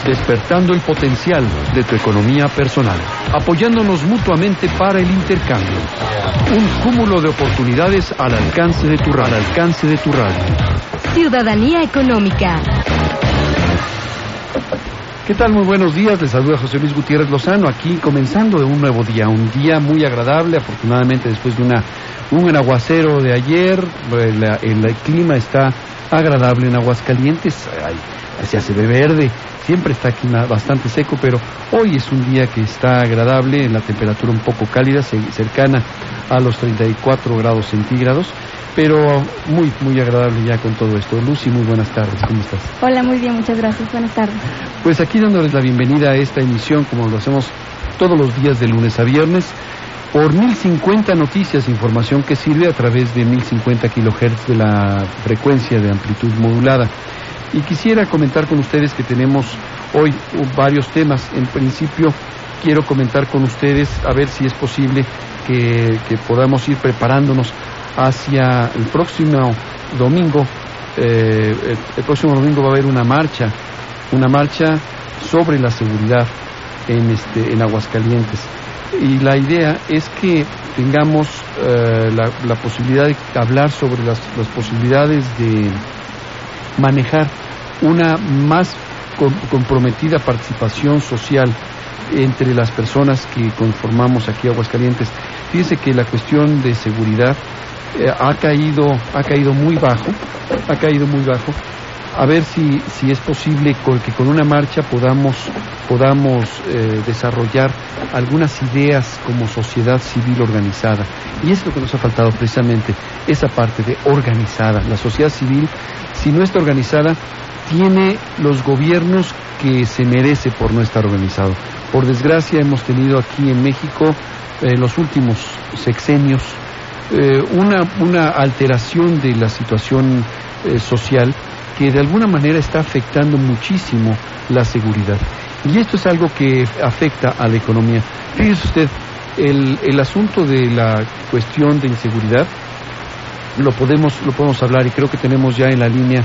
despertando el potencial de tu economía personal, apoyándonos mutuamente para el intercambio. Un cúmulo de oportunidades al alcance de tu radio. Ciudadanía económica. ¿Qué tal? Muy buenos días, les saluda José Luis Gutiérrez Lozano, aquí comenzando de un nuevo día, un día muy agradable, afortunadamente después de un aguacero de ayer, el clima está agradable en Aguascalientes, se hace de verde, siempre está aquí bastante seco, pero hoy es un día que está agradable, la temperatura un poco cálida, cercana a los 34 grados centígrados, pero muy agradable ya con todo esto. Lucy, muy buenas tardes, ¿cómo estás? Hola, muy bien, muchas gracias, buenas tardes. Pues aquí dándoles la bienvenida a esta emisión, como lo hacemos todos los días de lunes a viernes, por 1050 noticias, información que sirve a través de 1050 kilohertz de la frecuencia de amplitud modulada. Y quisiera comentar con ustedes que tenemos hoy varios temas. En principio, quiero comentar con ustedes, a ver si es posible que podamos ir preparándonos hacia el próximo domingo. El próximo domingo va a haber una marcha sobre la seguridad en Aguascalientes, y la idea es que tengamos la posibilidad de hablar sobre las posibilidades de manejar una más comprometida participación social entre las personas que conformamos aquí Aguascalientes. Fíjese que la cuestión de seguridad ha caído muy bajo. A ver si es posible que con una marcha podamos desarrollar algunas ideas como sociedad civil organizada. Y es lo que nos ha faltado precisamente, esa parte de organizada. La sociedad civil, si no está organizada, tiene los gobiernos que se merece por no estar organizado. Por desgracia hemos tenido aquí en México, los últimos sexenios, una alteración de la situación social que de alguna manera está afectando muchísimo la seguridad. Y esto es algo que afecta a la economía. Fíjese usted, el asunto de la cuestión de inseguridad lo podemos hablar, y creo que tenemos ya en la línea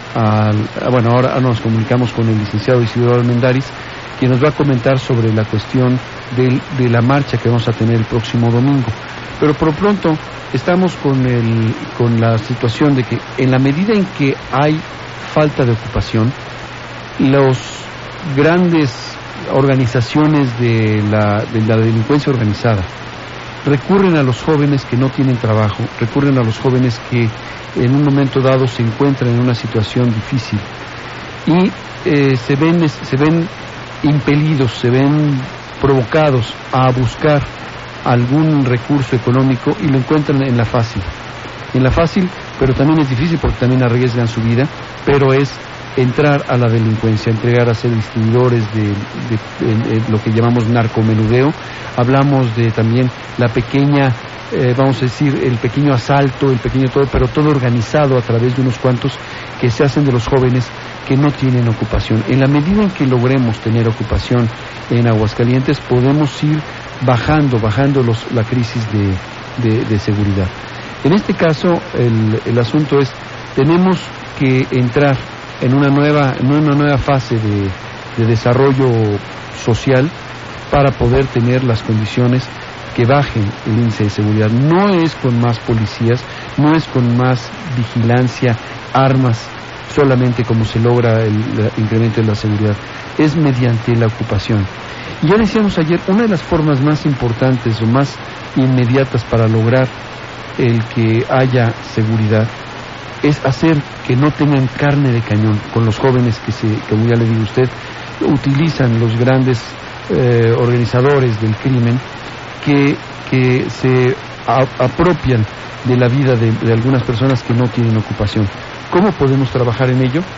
ahora nos comunicamos con el licenciado Isidoro Almendaris, quien nos va a comentar sobre la cuestión de la marcha que vamos a tener el próximo domingo. Pero por lo pronto estamos con la situación de que en la medida en que hay falta de ocupación, las grandes organizaciones de la delincuencia organizada recurren a los jóvenes que no tienen trabajo, recurren a los jóvenes que en un momento dado se encuentran en una situación difícil y se ven impelidos, se ven provocados a buscar algún recurso económico y lo encuentran en la fácil, pero también es difícil porque también arriesgan su vida, pero es entrar a la delincuencia, entregar a ser distribuidores de lo que llamamos narcomenudeo. Hablamos de también la pequeña, vamos a decir, el pequeño asalto, el pequeño todo, pero todo organizado a través de unos cuantos que se hacen de los jóvenes que no tienen ocupación. En la medida en que logremos tener ocupación en Aguascalientes, podemos ir bajando la crisis de seguridad. En este caso, el asunto es, tenemos que entrar en una nueva fase de desarrollo social para poder tener las condiciones que bajen el índice de seguridad. No es con más policías, no es con más vigilancia, armas, solamente como se logra el incremento de la seguridad, es mediante la ocupación. Y ya decíamos ayer, una de las formas más importantes o más inmediatas para lograr el que haya seguridad es hacer que no tengan carne de cañón con los jóvenes que como ya le digo a usted, utilizan los grandes organizadores del crimen que se apropian de la vida de algunas personas que no tienen ocupación. ¿Cómo podemos trabajar en ello?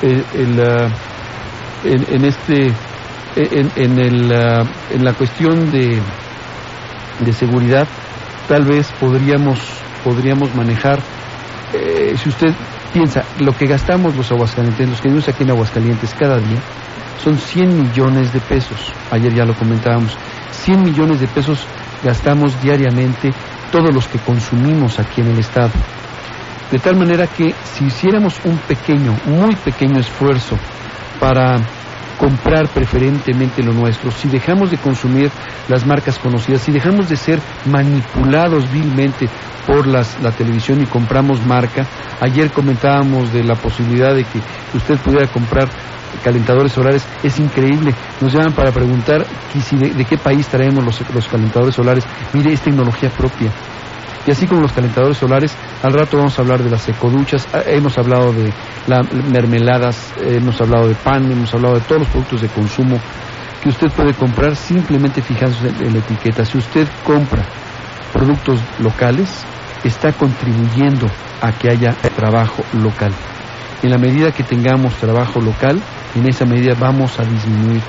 En la cuestión de seguridad, tal vez podríamos manejar, si usted piensa, lo que gastamos los aguascalienses, los que vivimos aquí en Aguascalientes cada día, son 100 millones de pesos. Ayer ya lo comentábamos, 100 millones de pesos gastamos diariamente todos los que consumimos aquí en el estado. De tal manera que si hiciéramos un muy pequeño esfuerzo para comprar preferentemente lo nuestro, si dejamos de consumir las marcas conocidas, si dejamos de ser manipulados vilmente por la televisión y compramos marca. Ayer comentábamos de la posibilidad de que usted pudiera comprar calentadores solares. Es increíble, nos llaman para preguntar de qué país traemos los calentadores solares. Mire, es tecnología propia. Y así como los calentadores solares, al rato vamos a hablar de las ecoduchas, hemos hablado de mermeladas, hemos hablado de pan, hemos hablado de todos los productos de consumo que usted puede comprar simplemente fijándose en la etiqueta. Si usted compra productos locales, está contribuyendo a que haya trabajo local. En la medida que tengamos trabajo local, en esa medida vamos a disminuir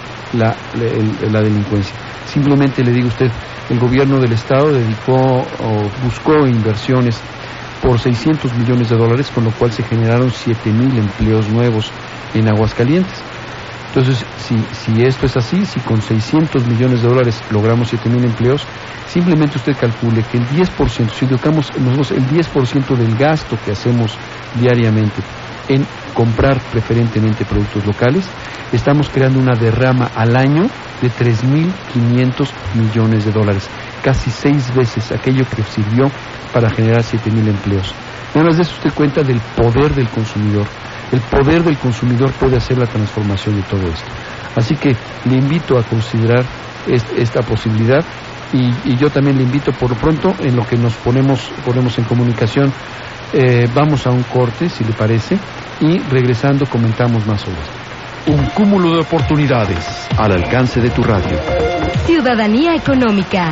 la delincuencia. Simplemente le digo a usted, el gobierno del estado buscó inversiones por $600 millones, con lo cual se generaron 7,000 empleos nuevos en Aguascalientes. Entonces, si esto es así, si con $600 millones logramos 7,000 empleos, simplemente usted calcule que el 10%, si dedicamos nosotros el 10% del gasto que hacemos diariamente en comprar preferentemente productos locales, estamos creando una derrama al año de $3,500 millones, casi 6 veces aquello que sirvió para generar 7,000 empleos. Nada más de eso usted cuenta del poder del consumidor. El poder del consumidor puede hacer la transformación de todo esto. Así que le invito a considerar esta posibilidad y yo también le invito, por lo pronto, en lo que nos ponemos en comunicación, vamos a un corte, si le parece, y regresando comentamos más sobre esto. Un cúmulo de oportunidades al alcance de tu radio. Ciudadanía económica.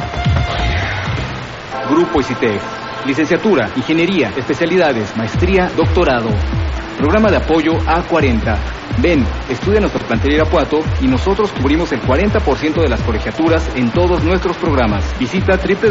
Grupo ICITEC. Licenciatura, Ingeniería, especialidades, maestría, doctorado. Programa de apoyo A40. Ven, estudia nuestro plantel Irapuato y nosotros cubrimos el 40% de las colegiaturas en todos nuestros programas. Visita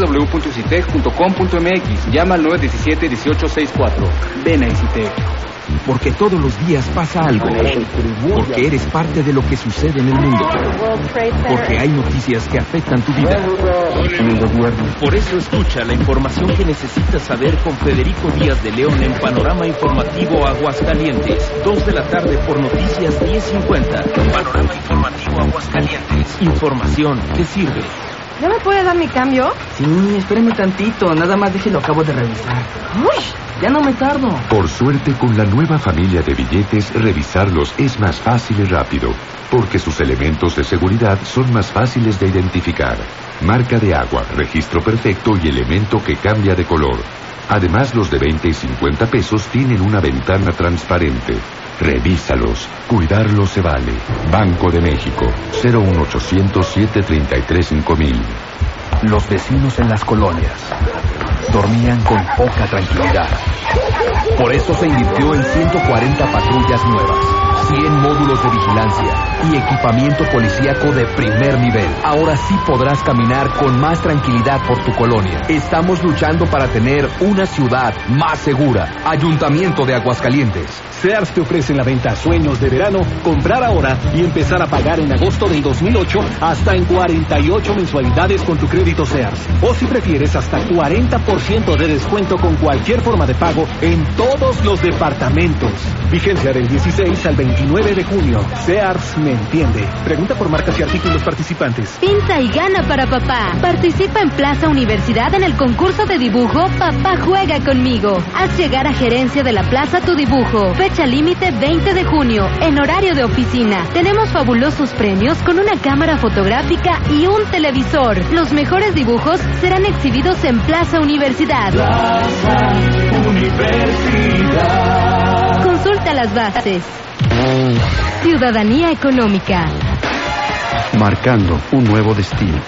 www.icitec.com.mx. Llama al 917-1864. Ven a ICITEC. Porque todos los días pasa algo. Porque eres parte de lo que sucede en el mundo. Porque hay noticias que afectan tu vida. En el gobierno. Por eso escucha la información que necesitas saber con Federico Díaz de León en Panorama Informativo Aguascalientes. 2 de la tarde por Noticias 1050. Panorama Informativo Aguascalientes. Información que sirve. ¿Ya me puede dar mi cambio? Sí, espéreme tantito, nada más déjelo, acabo de revisar. ¡Uy! Ya no me tardo. Por suerte, con la nueva familia de billetes, revisarlos es más fácil y rápido, porque sus elementos de seguridad son más fáciles de identificar. Marca de agua, registro perfecto y elemento que cambia de color. Además, los de 20 y 50 pesos tienen una ventana transparente. Revísalos. Cuidarlos se vale. Banco de México. 01800-733-5000. Los vecinos en las colonias dormían con poca tranquilidad. Por eso se invirtió en 140 patrullas nuevas, 100 módulos de vigilancia y equipamiento policíaco de primer nivel. Ahora sí podrás caminar con más tranquilidad por tu colonia. Estamos luchando para tener una ciudad más segura. Ayuntamiento de Aguascalientes. Sears te ofrece en la venta Sueños de Verano, comprar ahora y empezar a pagar en agosto del 2008 hasta en 48 mensualidades con tu crédito Sears. O si prefieres, hasta 40% de descuento con cualquier forma de pago en todos los departamentos. Vigencia del 16 al 29 de junio. Sears me entiende. Pregunta por marcas y artículos participantes. Pinta y gana para papá. Participa en Plaza Universidad en el concurso de dibujo Papá Juega Conmigo. Haz llegar a gerencia de la plaza tu dibujo. Fecha límite 20 de junio, en horario de oficina. Tenemos fabulosos premios con una cámara fotográfica y un televisor. Los mejores dibujos serán exhibidos en Plaza Universidad. Plaza Universidad. Consulta las bases. Ciudadanía económica. Marcando un nuevo destino.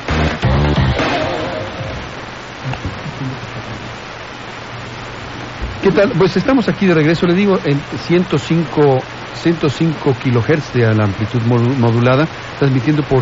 ¿Qué tal? Pues estamos aquí de regreso, le digo, en 105 kilohertz de la amplitud modulada, transmitiendo por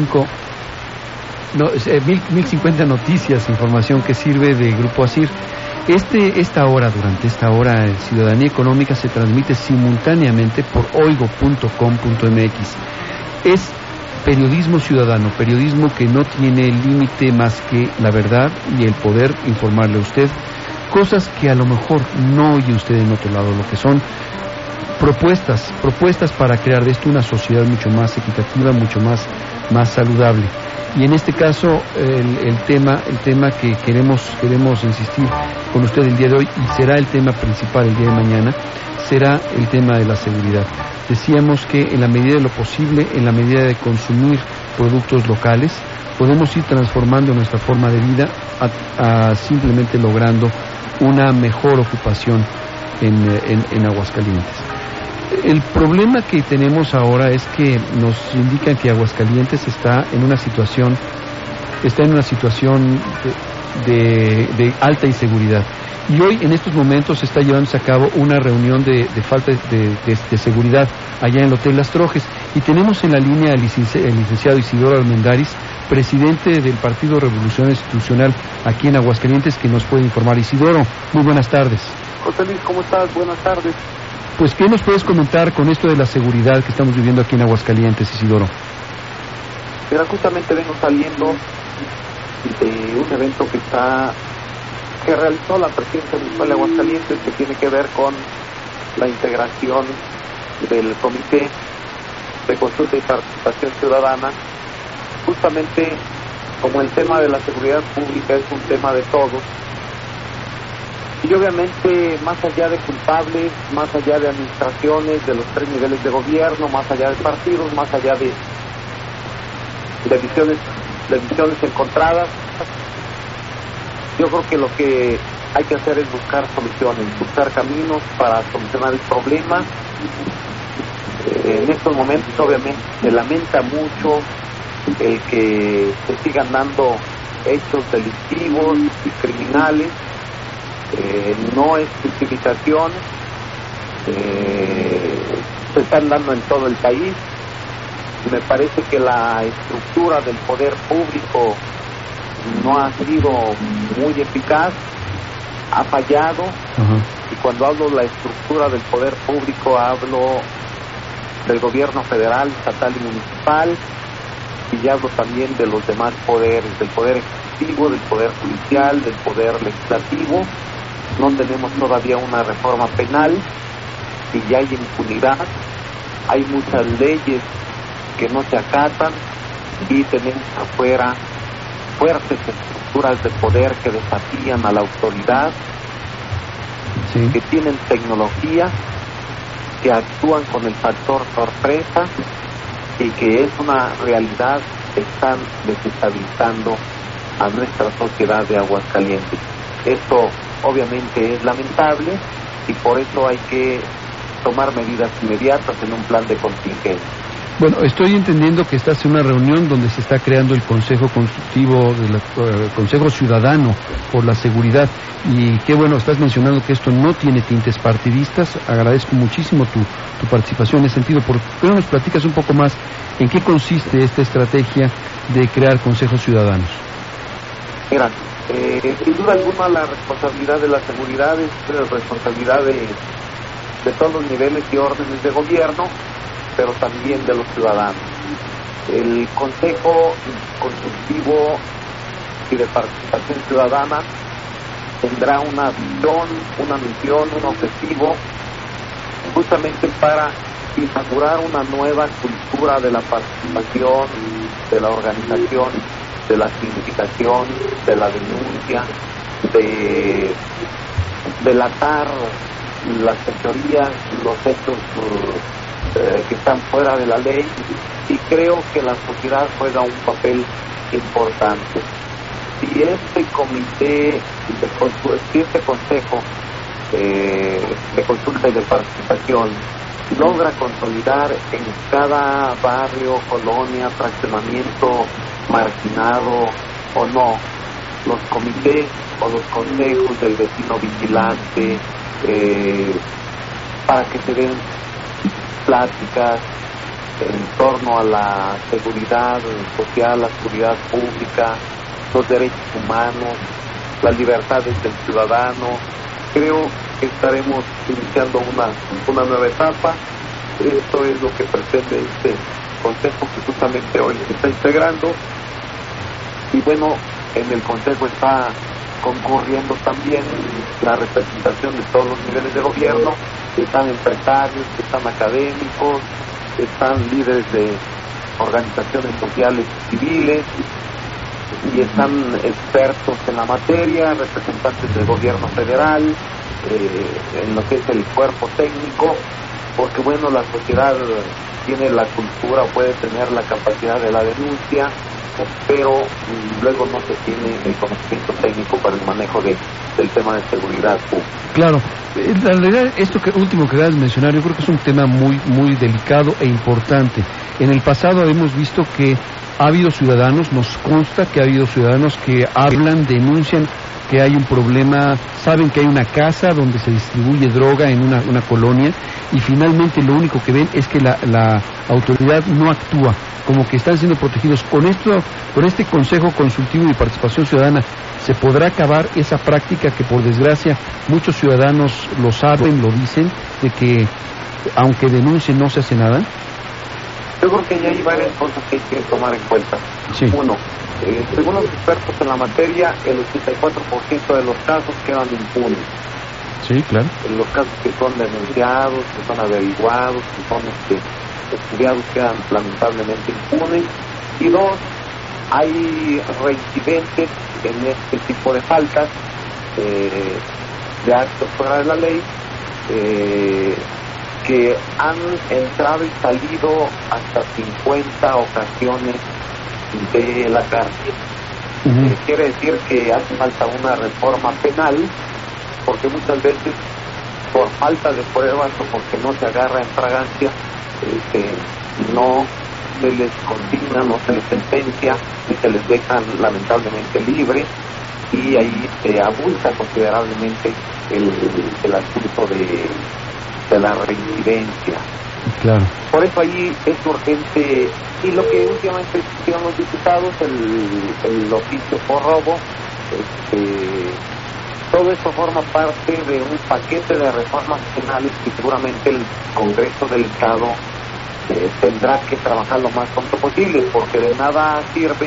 1050 noticias, información que sirve de Grupo ASIR. Durante esta hora, Ciudadanía Económica se transmite simultáneamente por oigo.com.mx. Es periodismo ciudadano, periodismo que no tiene límite más que la verdad y el poder informarle a usted cosas que a lo mejor no oye usted en otro lado, lo que son propuestas para crear de esto una sociedad mucho más equitativa, mucho más saludable. Y en este caso el tema que queremos insistir con usted el día de hoy, y será el tema principal el día de mañana, será el tema de la seguridad. Decíamos que en la medida de lo posible, en la medida de consumir productos locales, podemos ir transformando nuestra forma de vida a simplemente logrando una mejor ocupación en Aguascalientes. El problema que tenemos ahora es que nos indican que Aguascalientes está en una situación de alta inseguridad. Y hoy, en estos momentos, se está llevándose a cabo una reunión de falta de seguridad allá en el Hotel Las Trojes. Y tenemos en la línea el licenciado Isidoro Armendáriz, presidente del Partido Revolución Institucional aquí en Aguascalientes, que nos puede informar. Isidoro, muy buenas tardes. José Luis, ¿cómo estás? Buenas tardes. Pues, ¿qué nos puedes comentar con esto de la seguridad que estamos viviendo aquí en Aguascalientes, Isidoro? Mira, justamente vengo saliendo de un evento que realizó la Presidencia Municipal de Aguascalientes, que tiene que ver con la integración del Comité de Consulta y Participación Ciudadana. Justamente como el tema de la seguridad pública es un tema de todos, y obviamente más allá de culpables, más allá de administraciones de los 3 niveles de gobierno, más allá de partidos, más allá de visiones encontradas, yo creo que lo que hay que hacer es buscar soluciones, buscar caminos para solucionar el problema. En estos momentos obviamente se lamenta mucho el que se sigan dando hechos delictivos y criminales. No es justificación, se están dando en todo el país. Me parece que la estructura del poder público no ha sido muy eficaz, ha fallado. Y cuando hablo de la estructura del poder público, hablo del gobierno federal, estatal y municipal, y hablo también de los demás poderes, del poder ejecutivo, del poder judicial, del poder legislativo. No tenemos todavía una reforma penal y ya hay impunidad, hay muchas leyes que no se acatan, y tenemos afuera fuertes estructuras de poder que desafían a la autoridad, sí, que tienen tecnología, que actúan con el factor sorpresa y que es una realidad que están desestabilizando a nuestra sociedad de Aguascalientes. Esto obviamente es lamentable y por eso hay que tomar medidas inmediatas en un plan de contingencia. Bueno, estoy entendiendo que estás en una reunión donde se está creando el Consejo Consultivo, Consejo Ciudadano por la Seguridad, y qué bueno, estás mencionando que esto no tiene tintes partidistas. Agradezco muchísimo tu participación en ese sentido. ¿Por qué no nos platicas un poco más en qué consiste esta estrategia de crear consejos ciudadanos? Mira, sin duda alguna la responsabilidad de la seguridad es la responsabilidad de todos los niveles y órdenes de gobierno, pero también de los ciudadanos. El Consejo Consultivo y de Participación Ciudadana tendrá una visión, una misión, un objetivo, justamente para inaugurar una nueva cultura de la participación, de la organización, de la significación, de la denuncia, de delatar las fechorías, los hechos que están fuera de la ley, y creo que la sociedad juega un papel importante. Si este comité, si este consejo de consulta y de participación logra consolidar en cada barrio, colonia, fraccionamiento marginado o no, los comités o los consejos del vecino vigilante, para que se den pláticas en torno a la seguridad social, la seguridad pública, los derechos humanos, las libertades del ciudadano. Creo que estaremos iniciando una nueva etapa. Esto es lo que pretende este consejo que justamente hoy se está integrando. Y bueno, en el consejo está concurriendo también la representación de todos los niveles de gobierno, están empresarios, están académicos, están líderes de organizaciones sociales y civiles, y están expertos en la materia, representantes del gobierno federal, en lo que es el cuerpo técnico, porque bueno, la sociedad tiene la cultura, puede tener la capacidad de la denuncia, pero luego no se tiene el conocimiento técnico para el manejo del tema de seguridad pública. Claro, en realidad esto último que acabas de mencionar, yo creo que es un tema muy delicado e importante. En el pasado hemos visto que ha habido ciudadanos, nos consta que ha habido ciudadanos que hablan, denuncian que hay un problema, saben que hay una casa donde se distribuye droga en una colonia, y finalmente lo único que ven es que la autoridad no actúa, como que están siendo protegidos. Con este Consejo Consultivo y Participación Ciudadana, ¿se podrá acabar esa práctica que por desgracia muchos ciudadanos lo saben, lo dicen, de que aunque denuncien no se hace nada? Yo creo que ya hay varias cosas que hay que tomar en cuenta. Sí. Uno, según los expertos en la materia, el 84% de los casos quedan impunes. Sí, claro. En los casos que son denunciados, que son averiguados, que son estudiados, quedan lamentablemente impunes. Y dos, hay reincidentes en este tipo de faltas, de actos fuera de la ley, que han entrado y salido hasta 50 ocasiones de la cárcel. Quiere decir que hace falta una reforma penal, porque muchas veces por falta de pruebas o porque no se agarra en fragancia, no se les consigna, no se les sentencia y se les dejan lamentablemente libres, y ahí se abulta considerablemente el asunto de la reincidencia. Claro. Por eso ahí es urgente, y lo que últimamente hicieron los diputados, el oficio por robo, todo esto forma parte de un paquete de reformas penales que seguramente el Congreso del Estado tendrá que trabajar lo más pronto posible, porque de nada sirve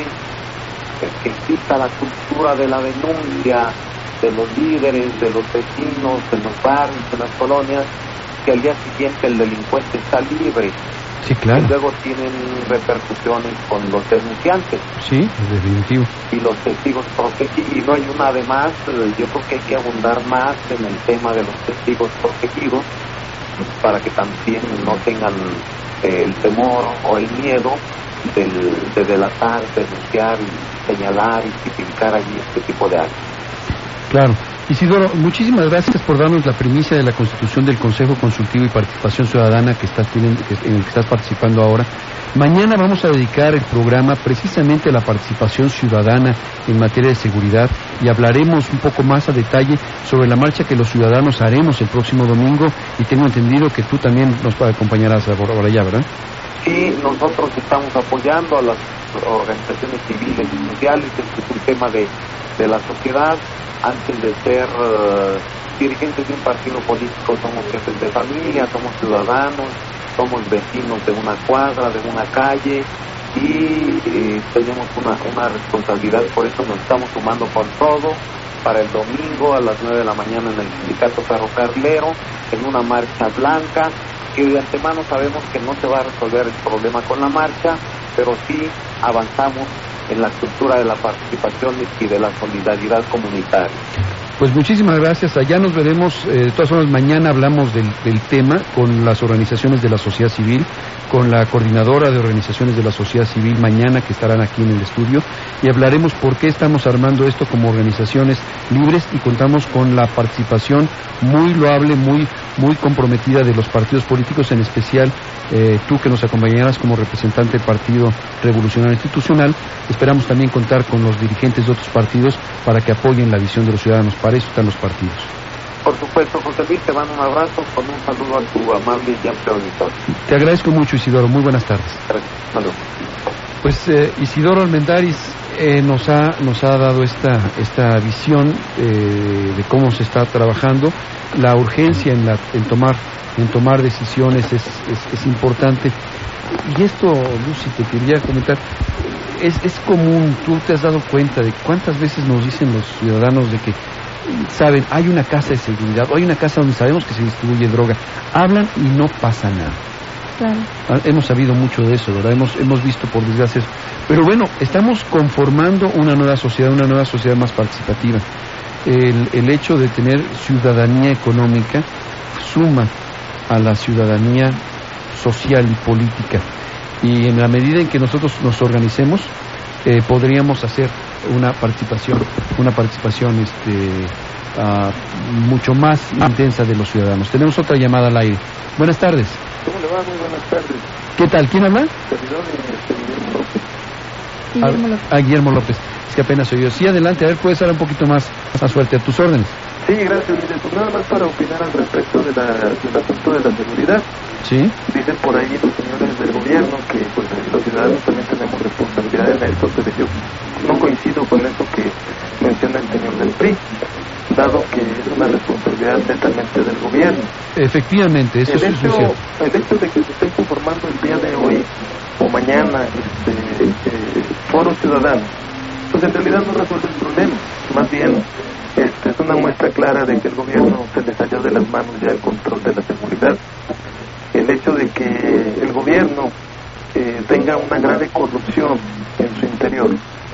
que exista la cultura de la denuncia de los líderes, de los vecinos, de los barrios, de las colonias, que al día siguiente el delincuente está libre. Sí, claro. Y luego tienen repercusiones con los denunciantes. Sí, es definitivo. Y los testigos protegidos. Y no hay una, además, yo creo que hay que abundar más en el tema de los testigos protegidos, para que también no tengan el temor o el miedo de delatar, denunciar, y señalar y tipificar allí este tipo de actos. Claro. Isidoro, muchísimas gracias por darnos la primicia de la constitución del Consejo Consultivo y Participación Ciudadana en el que estás participando ahora. Mañana vamos a dedicar el programa precisamente a la participación ciudadana en materia de seguridad, y hablaremos un poco más a detalle sobre la marcha que los ciudadanos haremos el próximo domingo, y tengo entendido que tú también nos acompañarás por allá, ¿verdad? Sí, nosotros estamos apoyando a las organizaciones civiles y sociales. Este es un tema de la sociedad. Antes de ser dirigentes de un partido político, somos jefes de familia, somos ciudadanos, somos vecinos de una cuadra, de una calle, y tenemos una responsabilidad. Por eso nos estamos sumando por todo para el domingo a las 9 de la mañana en el Sindicato Ferrocarrilero, en una marcha blanca, que de antemano sabemos que no se va a resolver el problema con la marcha, pero sí avanzamos en la cultura de la participación y de la solidaridad comunitaria. Pues muchísimas gracias, allá nos veremos. De todas formas, mañana hablamos del tema con las organizaciones de la sociedad civil, con la coordinadora de organizaciones de la sociedad civil mañana, que estarán aquí en el estudio, y hablaremos por qué estamos armando esto como organizaciones libres, y contamos con la participación muy loable, muy comprometida de los partidos políticos, en especial tú, que nos acompañarás como representante del Partido Revolucionario Institucional. Esperamos también contar con los dirigentes de otros partidos para que apoyen la visión de los ciudadanos. Para eso están los partidos. Por supuesto, José Luis, te mando un abrazo con un saludo a tu amable y amplio auditorio. Te agradezco mucho, Isidoro. Muy buenas tardes. Gracias. Saludos. Pues Isidoro Armendáriz nos ha dado esta visión de cómo se está trabajando. La urgencia en tomar decisiones es importante. Y esto, Lucy, te quería comentar, es común. Tú te has dado cuenta de cuántas veces nos dicen los ciudadanos de que saben, hay una casa de seguridad, o hay una casa donde sabemos que se distribuye droga, hablan y no pasa nada. Claro. Hemos sabido mucho de eso, ¿verdad? Hemos visto por desgracia eso. Pero bueno, estamos conformando una nueva sociedad más participativa. El hecho de tener ciudadanía económica suma a la ciudadanía social y política. Y en la medida en que nosotros nos organicemos, podríamos hacer una participación mucho más intensa de los ciudadanos. Tenemos otra llamada al aire. Buenas tardes. ¿Cómo le va? Muy buenas tardes. ¿Qué tal? ¿Quién habla? Guillermo López. Guillermo López. Es que apenas oí yo. Sí, adelante, a ver, puedes dar un poquito más a suerte, a tus órdenes. Sí, gracias. Mire, pues nada más para opinar al respecto del asunto de la seguridad. Sí. Dicen por ahí los señores del gobierno que pues los ciudadanos también tenemos responsabilidad en esto, pero yo no coincido con eso que menciona el señor del PRI, dado que es una responsabilidad netamente del gobierno. Efectivamente, eso es cierto. El hecho de que se estén conformando el día de hoy o mañana foro ciudadano, pues en realidad no resuelve el problema, más bien es una muestra clara de que el gobierno se le salió de las manos ya el control de la seguridad. El hecho de que el gobierno tenga una grave corrupción en su interior,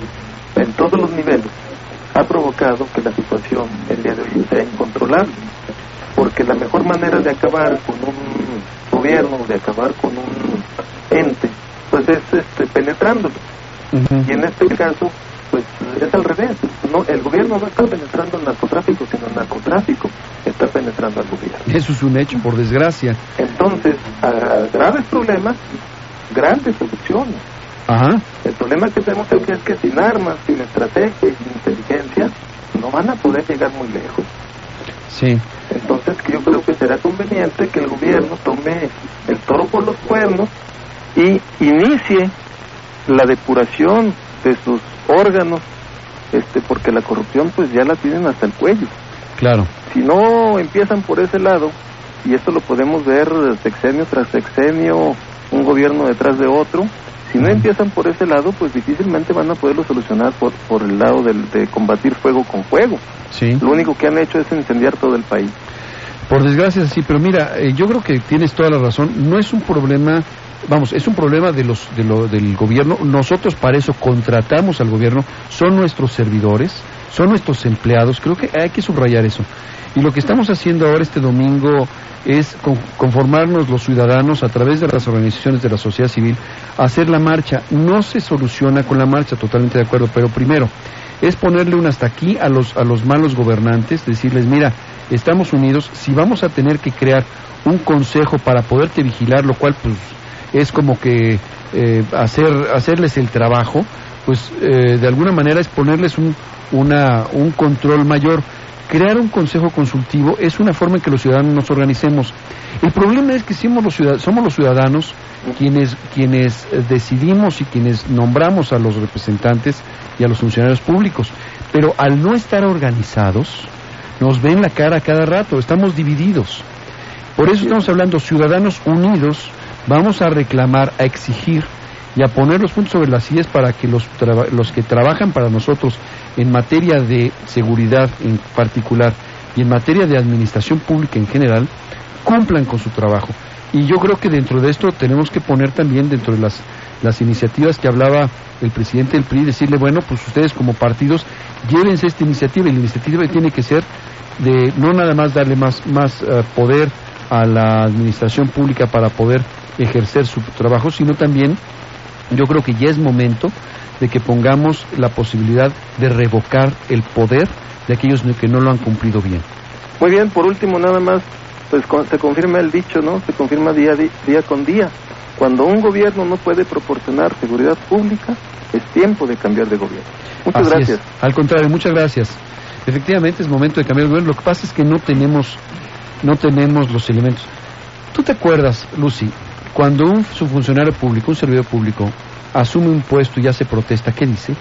en todos los niveles, ha provocado que la situación el día de hoy sea incontrolable, porque la mejor manera de acabar con un gobierno, de acabar con un ente, pues es penetrándolo. Y en este caso, pues es al revés. No, el gobierno no está penetrando el narcotráfico, sino el narcotráfico está penetrando al gobierno. Eso es un hecho, por desgracia. Entonces, a graves problemas, grandes soluciones. Ajá. El problema que tenemos es que sin armas, sin estrategia y sin inteligencia, no van a poder llegar muy lejos. Sí. Entonces, yo creo que será conveniente que el gobierno tome el toro por los cuernos y inicie la depuración de sus órganos, porque la corrupción pues ya la tienen hasta el cuello. Claro. Si no empiezan por ese lado, y esto lo podemos ver sexenio tras sexenio, un gobierno detrás de otro, si no empiezan por ese lado, pues difícilmente van a poderlo solucionar por el lado de combatir fuego con fuego. Sí. Lo único que han hecho es incendiar todo el país. Por desgracia sí, pero mira, yo creo que tienes toda la razón. No es un problema, es un problema del gobierno. Nosotros para eso contratamos al gobierno, son nuestros servidores, son nuestros empleados. Creo que hay que subrayar eso. Y lo que estamos haciendo ahora este domingo es conformarnos los ciudadanos a través de las organizaciones de la sociedad civil a hacer la marcha. No se soluciona con la marcha, totalmente de acuerdo, pero primero es ponerle un hasta aquí a los malos gobernantes, decirles, mira, estamos unidos, si vamos a tener que crear un consejo para poderte vigilar, lo cual pues es como que hacerles el trabajo, pues de alguna manera es ponerles un control mayor. Crear un consejo consultivo es una forma en que los ciudadanos nos organicemos. El problema es que somos los ciudadanos quienes decidimos y quienes nombramos a los representantes y a los funcionarios públicos, pero al no estar organizados nos ven la cara cada rato, estamos divididos. Por eso estamos hablando ciudadanos unidos. Vamos a reclamar, a exigir y a poner los puntos sobre las sillas para que los que trabajan para nosotros en materia de seguridad en particular y en materia de administración pública en general cumplan con su trabajo. Y yo creo que dentro de esto tenemos que poner también dentro de las iniciativas que hablaba el presidente del PRI, decirle, bueno, pues ustedes como partidos llévense esta iniciativa, y la iniciativa tiene que ser de no nada más darle más poder a la administración pública para poder ejercer su trabajo, sino también yo creo que ya es momento de que pongamos la posibilidad de revocar el poder de aquellos que no lo han cumplido bien. Muy bien, por último nada más, pues se confirma el dicho, ¿no? Se confirma día con día. Cuando un gobierno no puede proporcionar seguridad pública, es tiempo de cambiar de gobierno. Muchas gracias. Al contrario, muchas gracias. Efectivamente es momento de cambiar de gobierno. Lo que pasa es que no tenemos los elementos. ¿Tú te acuerdas, Lucy, cuando un funcionario público, un servidor público, asume un puesto y hace protesta, qué dice?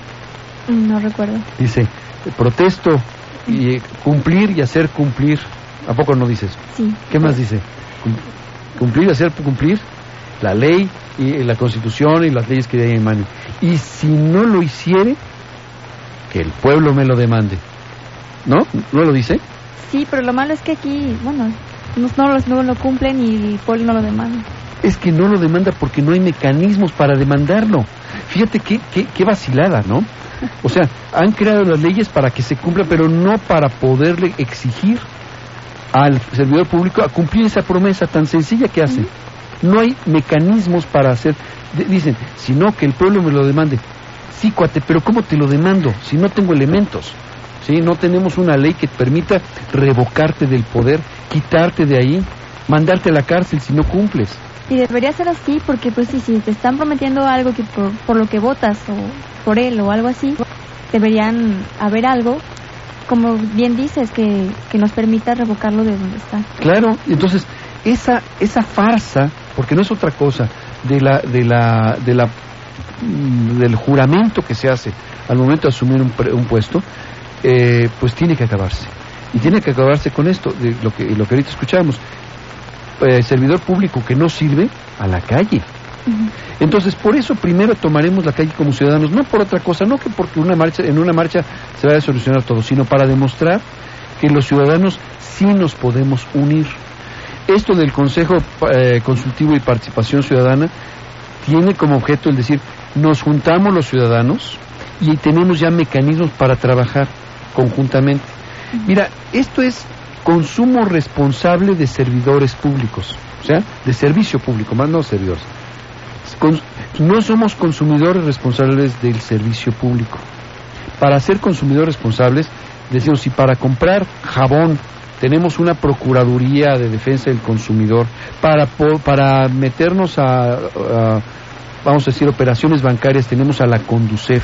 No recuerdo. Dice, protesto y cumplir y hacer cumplir. ¿A poco no dices? Sí. ¿Qué más dice? Cumplir y hacer cumplir la ley y la Constitución y las leyes que hay en mano. Y si no lo hiciere, que el pueblo me lo demande. ¿No? ¿No lo dice? Sí, pero lo malo es que aquí, bueno, no lo cumplen y el poli no lo demanda. Es que no lo demanda porque no hay mecanismos para demandarlo. Fíjate qué vacilada, ¿no? O sea, han creado las leyes para que se cumpla, pero no para poderle exigir al servidor público a cumplir esa promesa tan sencilla que hacen. No hay mecanismos para hacer. Dicen, si no, que el pueblo me lo demande. Sí, cuate, pero ¿cómo te lo demando si no tengo elementos? ¿Sí? No tenemos una ley que permita revocarte del poder, quitarte de ahí, mandarte a la cárcel si no cumples. Y debería ser así, porque pues si te están prometiendo algo que por lo que votas o por él o algo así, deberían haber algo, como bien dices, que nos permita revocarlo de donde está. Claro, entonces esa farsa, porque no es otra cosa, del juramento que se hace al momento de asumir un puesto, pues tiene que acabarse. Y tiene que acabarse con esto, de lo que ahorita escuchamos. Servidor público que no sirve, a la calle. Entonces, por eso primero tomaremos la calle como ciudadanos, no por otra cosa, no que porque en una marcha se vaya a solucionar todo, sino para demostrar que los ciudadanos sí nos podemos unir. Esto del Consejo Consultivo y Participación Ciudadana tiene como objeto el decir, nos juntamos los ciudadanos y tenemos ya mecanismos para trabajar conjuntamente. Mira, esto es consumo responsable de servidores públicos, o sea, de servicio público, más no servidores. No somos consumidores responsables del servicio público. Para ser consumidores responsables, decimos, si para comprar jabón tenemos una Procuraduría de Defensa del Consumidor, para meternos vamos a decir, operaciones bancarias, tenemos a la Conducef.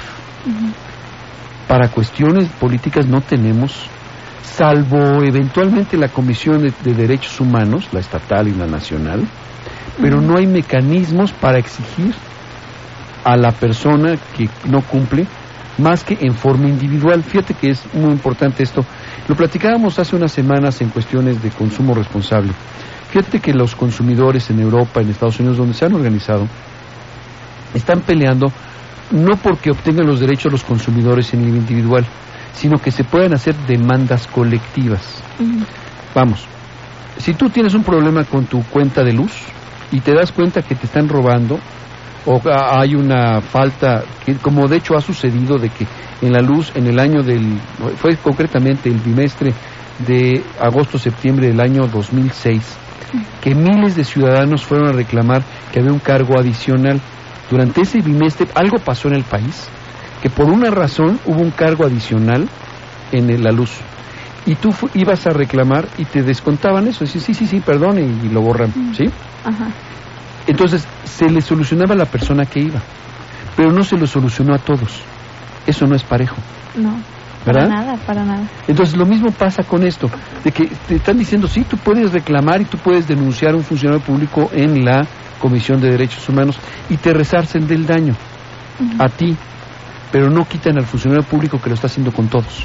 Para cuestiones políticas no tenemos, salvo eventualmente la Comisión de Derechos Humanos, la estatal y la nacional, pero no hay mecanismos para exigir a la persona que no cumple, más que en forma individual. Fíjate que es muy importante esto. Lo platicábamos hace unas semanas en cuestiones de consumo responsable. Fíjate que los consumidores en Europa, en Estados Unidos, donde se han organizado, están peleando no porque obtengan los derechos los consumidores en el individual, sino que se puedan hacer demandas colectivas. Vamos, si tú tienes un problema con tu cuenta de luz y te das cuenta que te están robando, o hay una falta, que como de hecho ha sucedido, de que en la luz, en el año fue concretamente el bimestre de agosto-septiembre del año 2006, que miles de ciudadanos fueron a reclamar que había un cargo adicional. Durante ese bimestre algo pasó en el país, que por una razón hubo un cargo adicional en la luz, y tú ibas a reclamar y te descontaban eso, decías, sí, perdón, y lo borran, ¿sí? Ajá. Entonces se le solucionaba a la persona que iba, pero no se lo solucionó a todos. Eso no es parejo. No, ¿verdad? Para nada. Entonces lo mismo pasa con esto, de que te están diciendo, sí, tú puedes reclamar y tú puedes denunciar a un funcionario público en la Comisión de Derechos Humanos y te resarcen del daño a ti, pero no quitan al funcionario público que lo está haciendo con todos.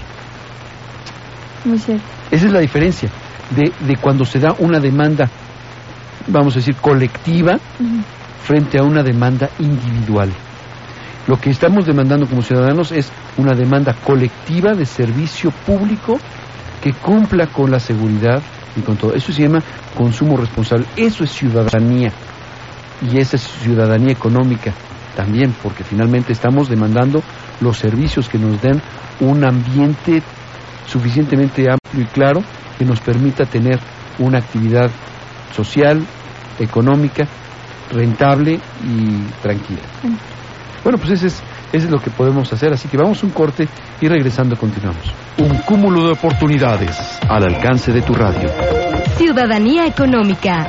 Muy cierto. Esa es la diferencia de cuando se da una demanda, vamos a decir, colectiva frente a una demanda individual. Lo que estamos demandando como ciudadanos es una demanda colectiva de servicio público que cumpla con la seguridad y con todo. Eso se llama consumo responsable. Eso es ciudadanía. Y esa es ciudadanía económica también, porque finalmente estamos demandando los servicios que nos den un ambiente suficientemente amplio y claro que nos permita tener una actividad social, económica, rentable y tranquila. Bueno, pues ese es lo que podemos hacer, así que vamos a un corte y regresando continuamos. Un cúmulo de oportunidades al alcance de tu radio. Ciudadanía económica.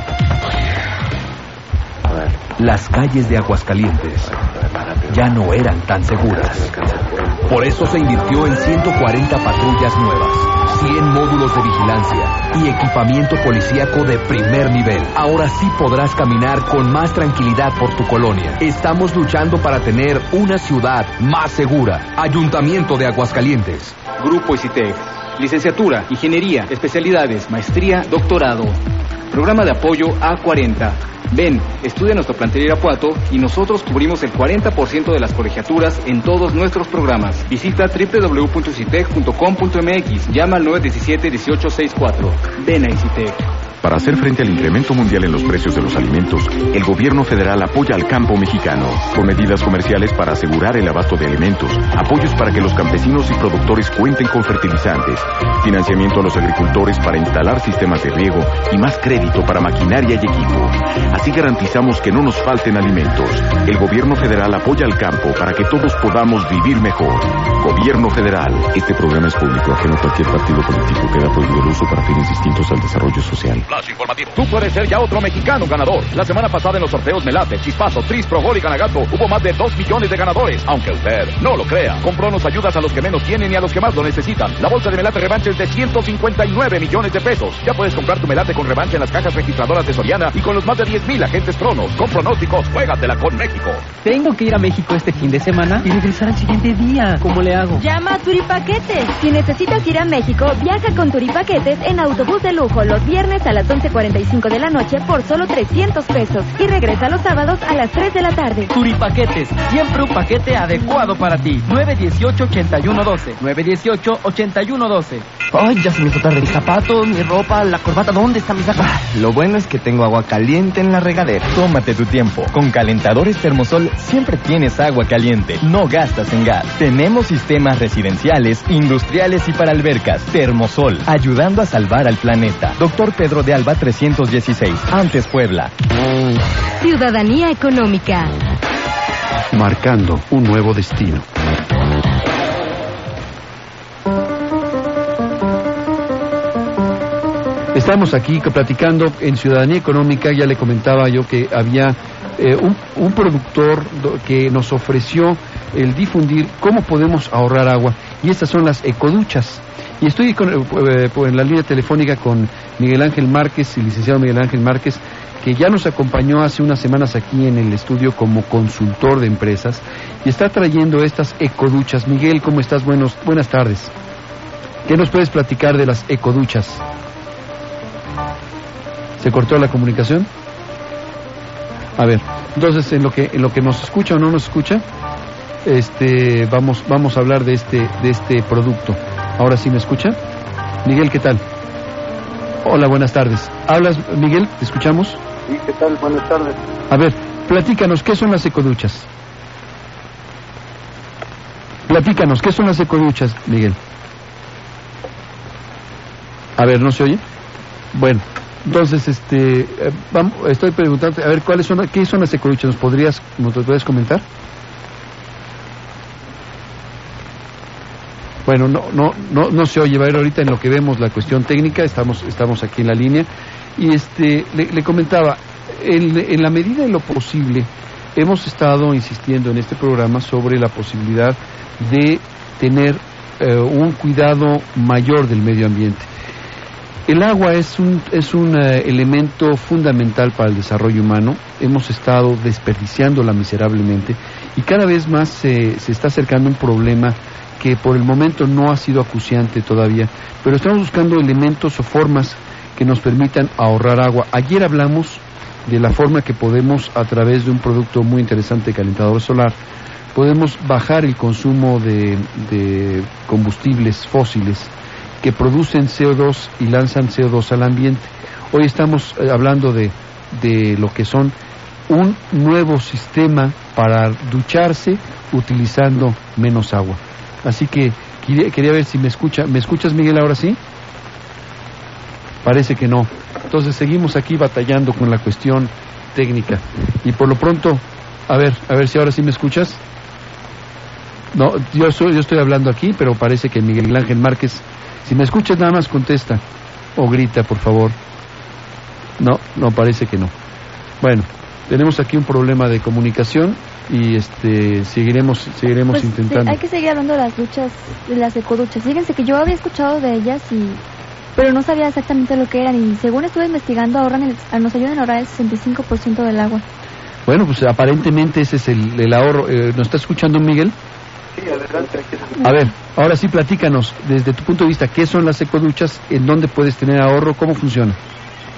Las calles de Aguascalientes ya no eran tan seguras. Por eso se invirtió en 140 patrullas nuevas, 100 módulos de vigilancia y equipamiento policíaco de primer nivel. Ahora sí podrás caminar con más tranquilidad por tu colonia. Estamos luchando para tener una ciudad más segura. Ayuntamiento de Aguascalientes. Grupo ICITEC. Licenciatura, Ingeniería, especialidades, maestría, doctorado. Programa de apoyo A40. Ven, estudia nuestro plantel Irapuato y nosotros cubrimos el 40% de las colegiaturas en todos nuestros programas. Visita www.icitec.com.mx, llama al 917-1864. Ven a Icitec. Para hacer frente al incremento mundial en los precios de los alimentos, el gobierno federal apoya al campo mexicano, con medidas comerciales para asegurar el abasto de alimentos, apoyos para que los campesinos y productores cuenten con fertilizantes, financiamiento a los agricultores para instalar sistemas de riego y más crédito para maquinaria y equipo. Así garantizamos que no nos falten alimentos. El gobierno federal apoya al campo para que todos podamos vivir mejor. Gobierno federal. Este programa es público, ajeno a cualquier partido político. Queda prohibido el uso para fines distintos al desarrollo social. Flash informativo. Tú puedes ser ya otro mexicano ganador. La semana pasada en los sorteos Melate, Chispazo, Tris, Pro Gol y Ganagato hubo más de 2 millones de ganadores. Aunque usted no lo crea. Compró nos ayudas a los que menos tienen y a los que más lo necesitan. La bolsa de Melate Revancha es de 159 millones de pesos. Ya puedes comprar tu Melate con revancha en las cajas registradoras de Soriana y con los más de 10,000 agentes Cronos. Con pronósticos, juégatela con México. Tengo que ir a México este fin de semana y regresar al siguiente día. ¿Cómo le hago? Llama a Turipaquetes. Si necesitas ir a México, viaja con Turipaquetes en autobús de lujo los viernes a las 11:45 de la noche por solo 300 pesos y regresa los sábados a las 3 de la tarde. Turipaquetes, siempre un paquete adecuado para ti. 918-8112. 918-8112. Ay, ya se me hizo tarde. Mis zapatos, mi ropa, la corbata, ¿dónde está mi saco? Lo bueno es que tengo agua caliente en la regadera. Tómate tu tiempo. Con calentadores Termosol siempre tienes agua caliente. No gastas en gas. Tenemos sistemas residenciales, industriales y para albercas. Termosol, ayudando a salvar al planeta. Doctor Pedro de Alba 316, antes Puebla. Ciudadanía económica. Marcando un nuevo destino. Estamos aquí platicando en Ciudadanía Económica. Ya le comentaba yo que había un productor que nos ofreció el difundir cómo podemos ahorrar agua, y estas son las ecoduchas. Y estoy en la línea telefónica con Miguel Ángel Márquez, el licenciado Miguel Ángel Márquez, que ya nos acompañó hace unas semanas aquí en el estudio como consultor de empresas y está trayendo estas ecoduchas. Miguel, ¿cómo estás? Buenas tardes. ¿Qué nos puedes platicar de las ecoduchas? ¿Se cortó la comunicación? A ver, entonces en lo que nos escucha o no nos escucha, vamos a hablar de este producto. Ahora sí me escucha. Miguel, ¿qué tal? Hola, buenas tardes. ¿Hablas, Miguel? ¿Te escuchamos? Sí, ¿qué tal? Buenas tardes. A ver, platícanos, ¿qué son las ecoduchas? Platícanos, ¿qué son las ecoduchas, Miguel? A ver, ¿no se oye? Bueno, entonces, estoy preguntando, a ver, ¿qué son las ecoduchas? ¿Nos podrías comentar? Bueno, no se oye. Va a ver ahorita en lo que vemos la cuestión técnica. Estamos aquí en la línea y le comentaba, en la medida de lo posible hemos estado insistiendo en este programa sobre la posibilidad de tener un cuidado mayor del medio ambiente. El agua es un elemento fundamental para el desarrollo humano. Hemos estado desperdiciándola miserablemente y cada vez más se está acercando un problema que por el momento no ha sido acuciante todavía, pero estamos buscando elementos o formas que nos permitan ahorrar agua. Ayer hablamos de la forma que podemos, a través de un producto muy interesante, calentador solar, podemos bajar el consumo de combustibles fósiles que producen CO2 y lanzan CO2 al ambiente. Hoy estamos hablando de lo que son un nuevo sistema para ducharse utilizando menos agua. Así que quería ver si me escucha. ¿Me escuchas, Miguel, ahora sí? Parece que no. Entonces seguimos aquí batallando con la cuestión técnica. Y por lo pronto, a ver si ahora sí me escuchas. No, yo estoy hablando aquí, pero parece que Miguel Ángel Márquez, si me escuchas, nada más contesta o grita, por favor. No, parece que no. Bueno, tenemos aquí un problema de comunicación y seguiremos pues, intentando. Sí, hay que seguir hablando de las ecoduchas. Fíjense que yo había escuchado de ellas pero no sabía exactamente lo que eran, y según estuve investigando nos ayudan a ahorrar el 65% del agua. Bueno, pues aparentemente ese es el ahorro. ¿Nos está escuchando, Miguel? Sí, adelante. A ver, ahora sí platícanos, desde tu punto de vista, ¿qué son las ecoduchas? ¿En dónde puedes tener ahorro? ¿Cómo funciona?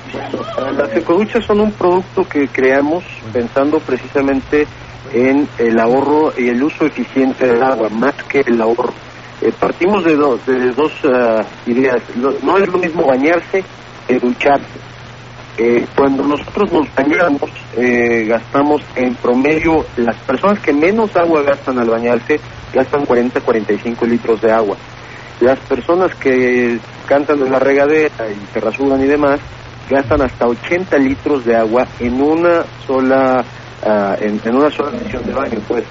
Las ecoduchas son un producto que creamos pensando precisamente en el ahorro y el uso eficiente del agua, más que el ahorro. Partimos de dos ideas. No es lo mismo bañarse que ducharse. Cuando nosotros nos bañamos, gastamos en promedio, las personas que menos agua gastan al bañarse, gastan 40-45 litros de agua. Las personas que cantan en la regadera y se rasuran y demás, gastan hasta 80 litros de agua en una sola en una sola sesión de baño, pues.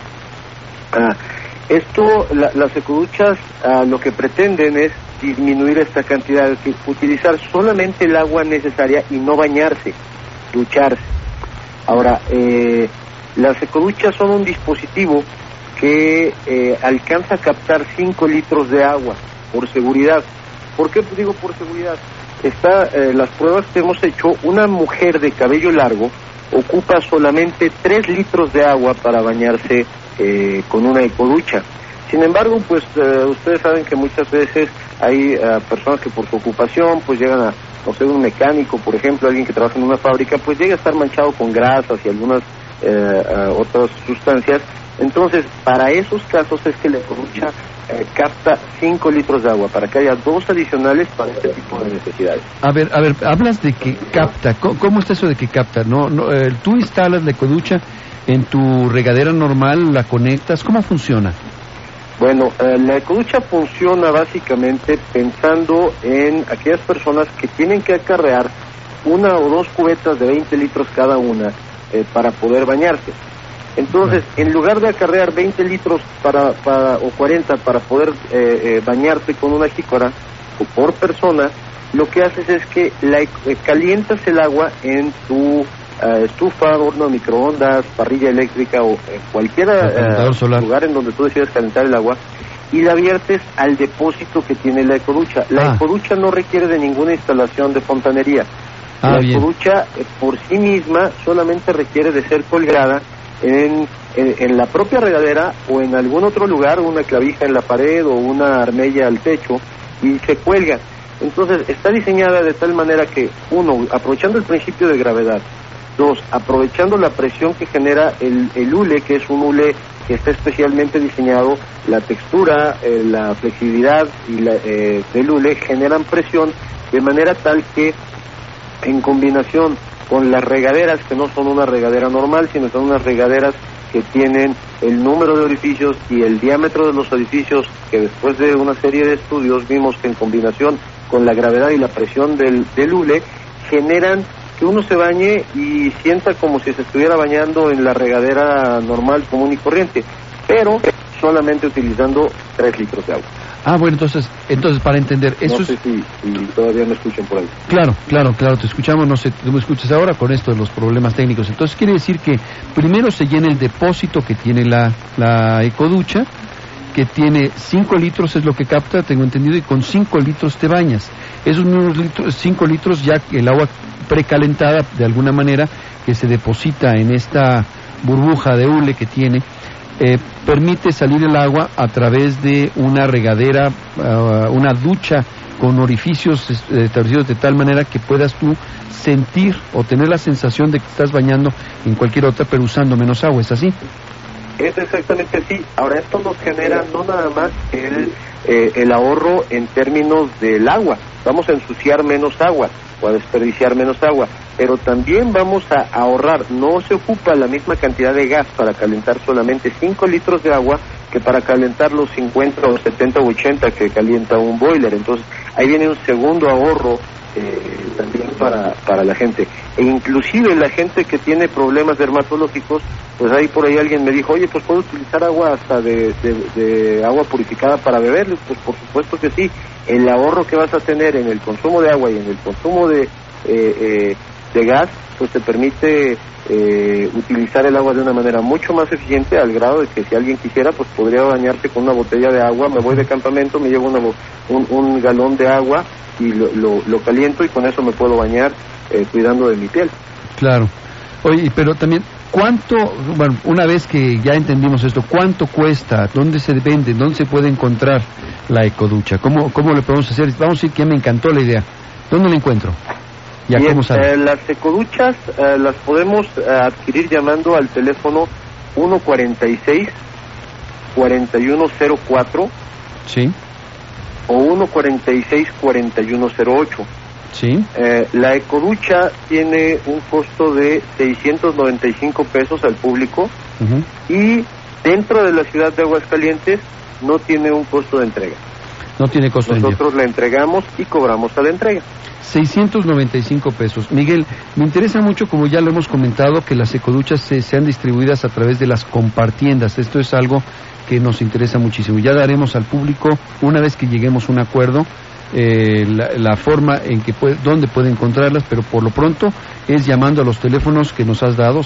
Las ecoduchas lo que pretenden es disminuir esta cantidad, utilizar solamente el agua necesaria y no bañarse, ducharse. Ahora, las ecoduchas son un dispositivo que alcanza a captar 5 litros de agua por seguridad. ¿Por qué digo por seguridad? Las pruebas que hemos hecho, una mujer de cabello largo ocupa solamente 3 litros de agua para bañarse con una ecoducha. Sin embargo, pues ustedes saben que muchas veces hay personas que por su ocupación pues llegan a, no sé, un mecánico, por ejemplo, alguien que trabaja en una fábrica, pues llega a estar manchado con grasas y algunas otras sustancias. Entonces, para esos casos es que la ecoducha capta 5 litros de agua, para que haya 2 adicionales para este tipo de necesidades. A ver, hablas de que capta. ¿Cómo está eso de que capta? ¿Tú instalas la ecoducha en tu regadera normal, la conectas? ¿Cómo funciona? Bueno, la ecoducha funciona básicamente pensando en aquellas personas que tienen que acarrear 1 o 2 cubetas de 20 litros cada una para poder bañarse. Entonces, en lugar de acarrear 20 litros o 40 para poder bañarte con una jícara o por persona, lo que haces es que calientas el agua en tu estufa, horno de microondas, parrilla eléctrica o cualquier lugar en donde tú decidas calentar el agua, y la viertes al depósito que tiene la ecoducha. La ecoducha no requiere de ninguna instalación de fontanería. La ecoducha por sí misma solamente requiere de ser colgada en la propia regadera o en algún otro lugar, una clavija en la pared o una armella al techo, y se cuelga. Entonces está diseñada de tal manera que, 1, aprovechando el principio de gravedad, 2, aprovechando la presión que genera el hule, que es un hule que está especialmente diseñado, la textura, la flexibilidad y del hule generan presión de manera tal que, en combinación con las regaderas, que no son una regadera normal, sino son unas regaderas que tienen el número de orificios y el diámetro de los orificios, que después de una serie de estudios vimos que en combinación con la gravedad y la presión del hule, generan que uno se bañe y sienta como si se estuviera bañando en la regadera normal, común y corriente, pero solamente utilizando 3 litros de agua. Bueno, entonces para entender eso, no sé si todavía me escuchan por ahí. Claro, te escuchamos, no sé, tú me escuchas ahora con esto de los problemas técnicos. Entonces quiere decir que primero se llena el depósito que tiene la ecoducha, que tiene 5 litros es lo que capta, tengo entendido, y con 5 litros te bañas. Esos mismos 5 litros ya el agua precalentada de alguna manera que se deposita en esta burbuja de hule que tiene, permite salir el agua a través de una regadera, una ducha con orificios establecidos de tal manera que puedas tú sentir o tener la sensación de que estás bañando en cualquier otra, pero usando menos agua. ¿Es así? Es exactamente así. Ahora, esto nos genera no nada más el ahorro en términos del agua. Vamos a ensuciar menos agua o a desperdiciar menos agua, pero también vamos a ahorrar. No se ocupa la misma cantidad de gas para calentar solamente 5 litros de agua que para calentar los 50 o 70 o 80 que calienta un boiler. Entonces, ahí viene un segundo ahorro también para la gente. E inclusive la gente que tiene problemas dermatológicos, pues ahí por ahí alguien me dijo, oye, pues puedo utilizar agua hasta de agua purificada para beber. Pues por supuesto que sí. El ahorro que vas a tener en el consumo de agua y en el consumo de gas, pues te permite utilizar el agua de una manera mucho más eficiente, al grado de que si alguien quisiera, pues podría bañarse con una botella de agua. Me voy de campamento, me llevo un galón de agua y lo caliento, y con eso me puedo bañar cuidando de mi piel. Claro. Oye, pero también, una vez que ya entendimos esto, ¿cuánto cuesta? ¿Dónde se vende? ¿Dónde se puede encontrar la ecoducha? ¿Cómo le podemos hacer? Vamos a decir que me encantó la idea. ¿Dónde la encuentro? ¿Y a cómo sale? Las ecoduchas las podemos adquirir llamando al teléfono 146-4104. Sí. O 146-4108. Sí. La ecoducha tiene un costo de 695 pesos al público. Y dentro de la ciudad de Aguascalientes no tiene un costo de entrega. No tiene costo de envío. Nosotros la entregamos y cobramos a la entrega. 695 pesos. Miguel, me interesa mucho, como ya lo hemos comentado, que las ecoduchas sean distribuidas a través de las compartiendas. Esto es algo que nos interesa muchísimo. Ya daremos al público, una vez que lleguemos a un acuerdo, la forma en que dónde puede encontrarlas, pero por lo pronto es llamando a los teléfonos que nos has dado,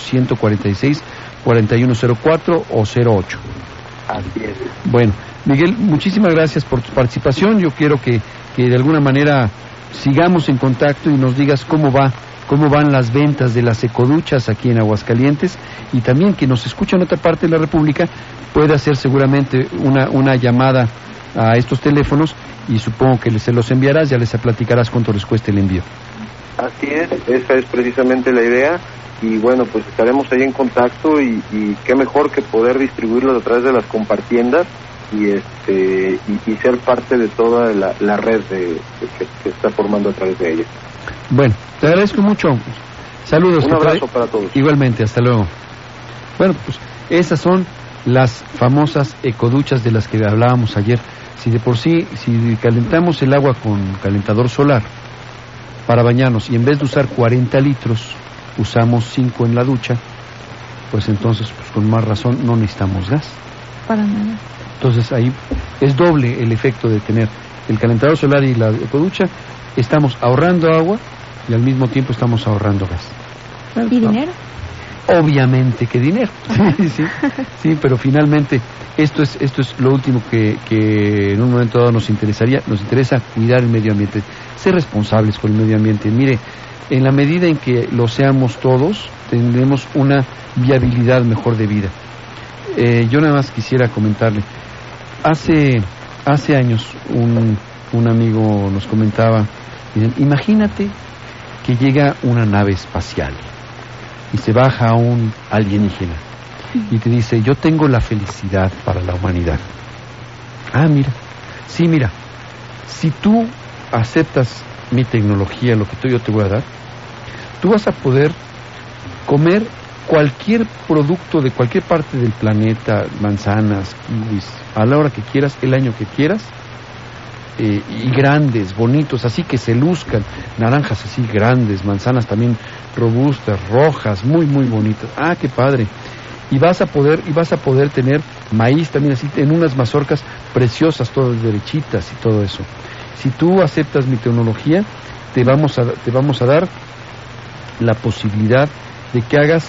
146-4104 o 08. Así es. Bueno, Miguel, muchísimas gracias por tu participación. Yo quiero que de alguna manera sigamos en contacto y nos digas cómo van las ventas de las ecoduchas aquí en Aguascalientes, y también que nos escucha en otra parte de la República puede hacer seguramente una llamada a estos teléfonos, y supongo que se los enviarás, ya les platicarás cuánto les cuesta el envío. Así es, esa es precisamente la idea, y bueno, pues estaremos ahí en contacto, y qué mejor que poder distribuirlos a través de las compartiendas y ser parte de toda la red que está formando a través de ella. Bueno, te agradezco mucho. Saludos. Un abrazo para todos. Igualmente, hasta luego. Bueno, pues esas son las famosas ecoduchas de las que hablábamos ayer. Si de por sí, si calentamos el agua con calentador solar para bañarnos y en vez de usar 40 litros usamos 5 en la ducha, pues entonces pues con más razón no necesitamos gas. Para nada. Entonces ahí es doble el efecto de tener el calentador solar y la ecoducha. Estamos ahorrando agua y al mismo tiempo estamos ahorrando gas. ¿Y dinero? Obviamente que dinero. Sí, pero finalmente esto es lo último que en un momento dado nos interesaría. Nos interesa cuidar el medio ambiente, ser responsables con el medio ambiente. Mire, en la medida en que lo seamos todos, tendremos una viabilidad mejor de vida. Yo nada más quisiera comentarle, hace años un amigo nos comentaba, imagínate que llega una nave espacial y se baja un alienígena y te dice, yo tengo la felicidad para la humanidad. Mira, si tú aceptas mi tecnología, lo que yo te voy a dar, tú vas a poder comer cualquier producto de cualquier parte del planeta, manzanas, kiwis, a la hora que quieras, el año que quieras, y grandes, bonitos, así que se luzcan, naranjas así grandes, manzanas también robustas, rojas, muy muy bonitas. Qué padre. Y vas a poder tener maíz también así en unas mazorcas preciosas, todas derechitas y todo eso. Si tú aceptas mi tecnología, te vamos a dar la posibilidad de que hagas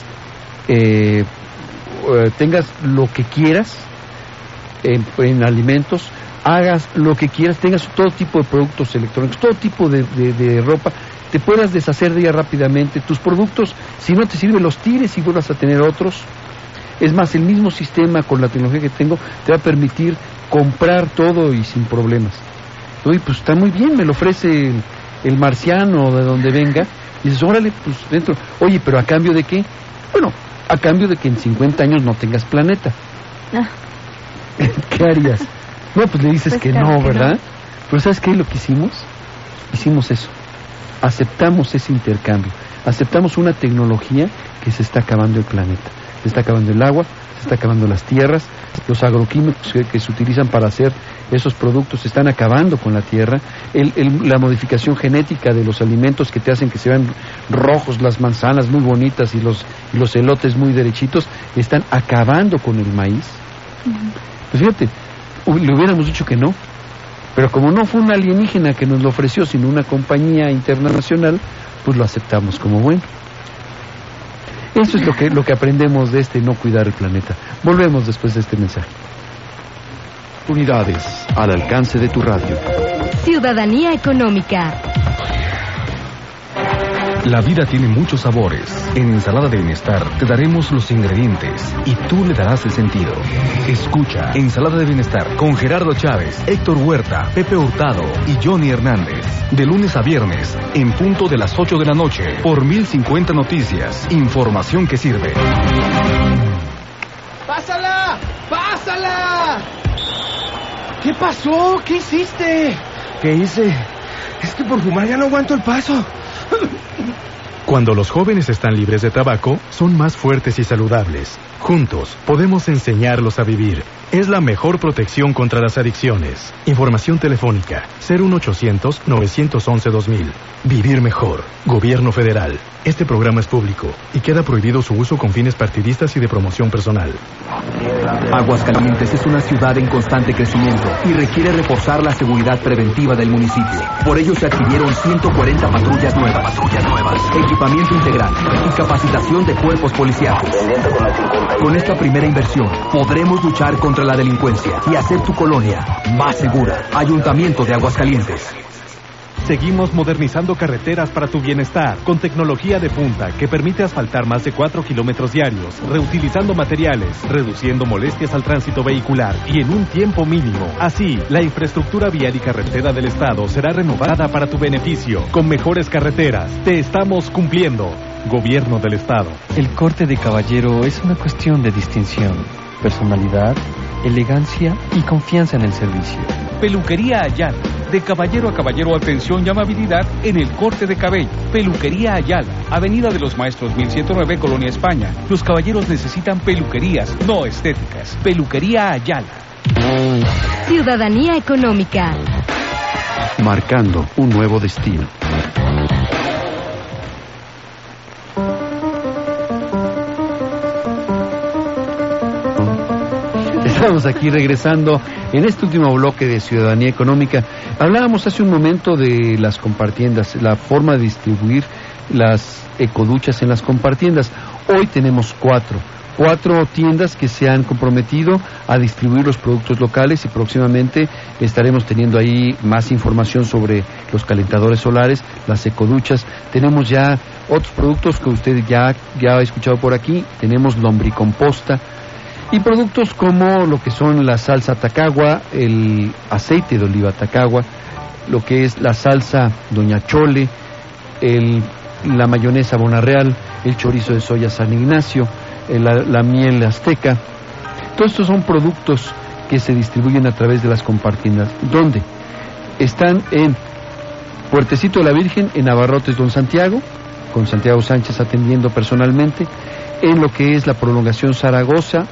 tengas lo que quieras en alimentos, hagas lo que quieras, tengas todo tipo de productos electrónicos, todo tipo de ropa, te puedas deshacer de ella rápidamente. Tus productos, si no te sirven, los tires y vuelvas a tener otros. Es más, el mismo sistema con la tecnología que tengo te va a permitir comprar todo y sin problemas. Oye, pues está muy bien, me lo ofrece el marciano de donde venga. Y dices, órale, pues dentro. Oye, pero ¿a cambio de qué? Bueno, a cambio de que en 50 años no tengas planeta. ¿Qué harías? No, pues le dices pues que claro no, ¿verdad? No. Pero ¿sabes qué es lo que hicimos? Hicimos eso. Aceptamos ese intercambio. Aceptamos una tecnología que se está acabando el planeta. Se está acabando el agua, se está acabando las tierras, los agroquímicos que se utilizan para hacer esos productos se están acabando con la tierra, la modificación genética de los alimentos que te hacen que se vean rojos, las manzanas muy bonitas y los elotes muy derechitos, están acabando con el maíz. Pues fíjate, le hubiéramos dicho que no, pero como no fue un alienígena que nos lo ofreció, sino una compañía internacional, pues lo aceptamos como bueno. Eso es lo que aprendemos de no cuidar el planeta. Volvemos después de este mensaje. Unidades al alcance de tu radio. Ciudadanía económica. La vida tiene muchos sabores. En Ensalada de Bienestar te daremos los ingredientes y tú le darás el sentido. Escucha Ensalada de Bienestar con Gerardo Chávez, Héctor Huerta, Pepe Hurtado y Johnny Hernández. De lunes a viernes, en punto de las 8 de la noche, por 1050 Noticias. Información que sirve. ¡Pásala! ¡Pásala! ¿Qué pasó? ¿Qué hiciste? ¿Qué hice? Es que por fumar ya no aguanto el paso. Cuando los jóvenes están libres de tabaco, son más fuertes y saludables. Juntos, podemos enseñarlos a vivir. Es la mejor protección contra las adicciones. Información telefónica, 01800-911-2000. Vivir mejor. Gobierno Federal. Este programa es público y queda prohibido su uso con fines partidistas y de promoción personal. Aguascalientes es una ciudad en constante crecimiento y requiere reforzar la seguridad preventiva del municipio. Por ello se adquirieron 140 patrullas nuevas, equipamiento integral y capacitación de cuerpos policiales. Con esta primera inversión podremos luchar contra la delincuencia y hacer tu colonia más segura. Ayuntamiento de Aguascalientes. Seguimos modernizando carreteras para tu bienestar, con tecnología de punta que permite asfaltar más de 4 kilómetros diarios, reutilizando materiales, reduciendo molestias al tránsito vehicular y en un tiempo mínimo. Así, la infraestructura vial y carretera del Estado será renovada para tu beneficio, con mejores carreteras. Te estamos cumpliendo. Gobierno del Estado. El corte de caballero es una cuestión de distinción, personalidad, elegancia y confianza en el servicio. Peluquería Ayala. De caballero a caballero, atención y amabilidad en el corte de cabello. Peluquería Ayala, Avenida de los Maestros 1109, Colonia España. Los caballeros necesitan peluquerías, no estéticas. Peluquería Ayala. Ciudadanía económica. Marcando un nuevo destino. Estamos aquí regresando en este último bloque de Ciudadanía Económica. Hablábamos hace un momento de las compartiendas, la forma de distribuir las ecoduchas en las compartiendas. Hoy tenemos cuatro tiendas que se han comprometido a distribuir los productos locales y próximamente estaremos teniendo ahí más información sobre los calentadores solares, las ecoduchas. Tenemos ya otros productos que usted ya ha escuchado por aquí. Tenemos lombricomposta y productos como lo que son la salsa Tacagua, el aceite de oliva Tacagua, lo que es la salsa Doña Chole, la mayonesa Bonarreal, el chorizo de soya San Ignacio, la miel azteca. Todos estos son productos que se distribuyen a través de las compartiendas. ¿Dónde? Están en Puertecito de la Virgen, en Abarrotes Don Santiago, con Santiago Sánchez atendiendo personalmente, en lo que es la prolongación Zaragoza,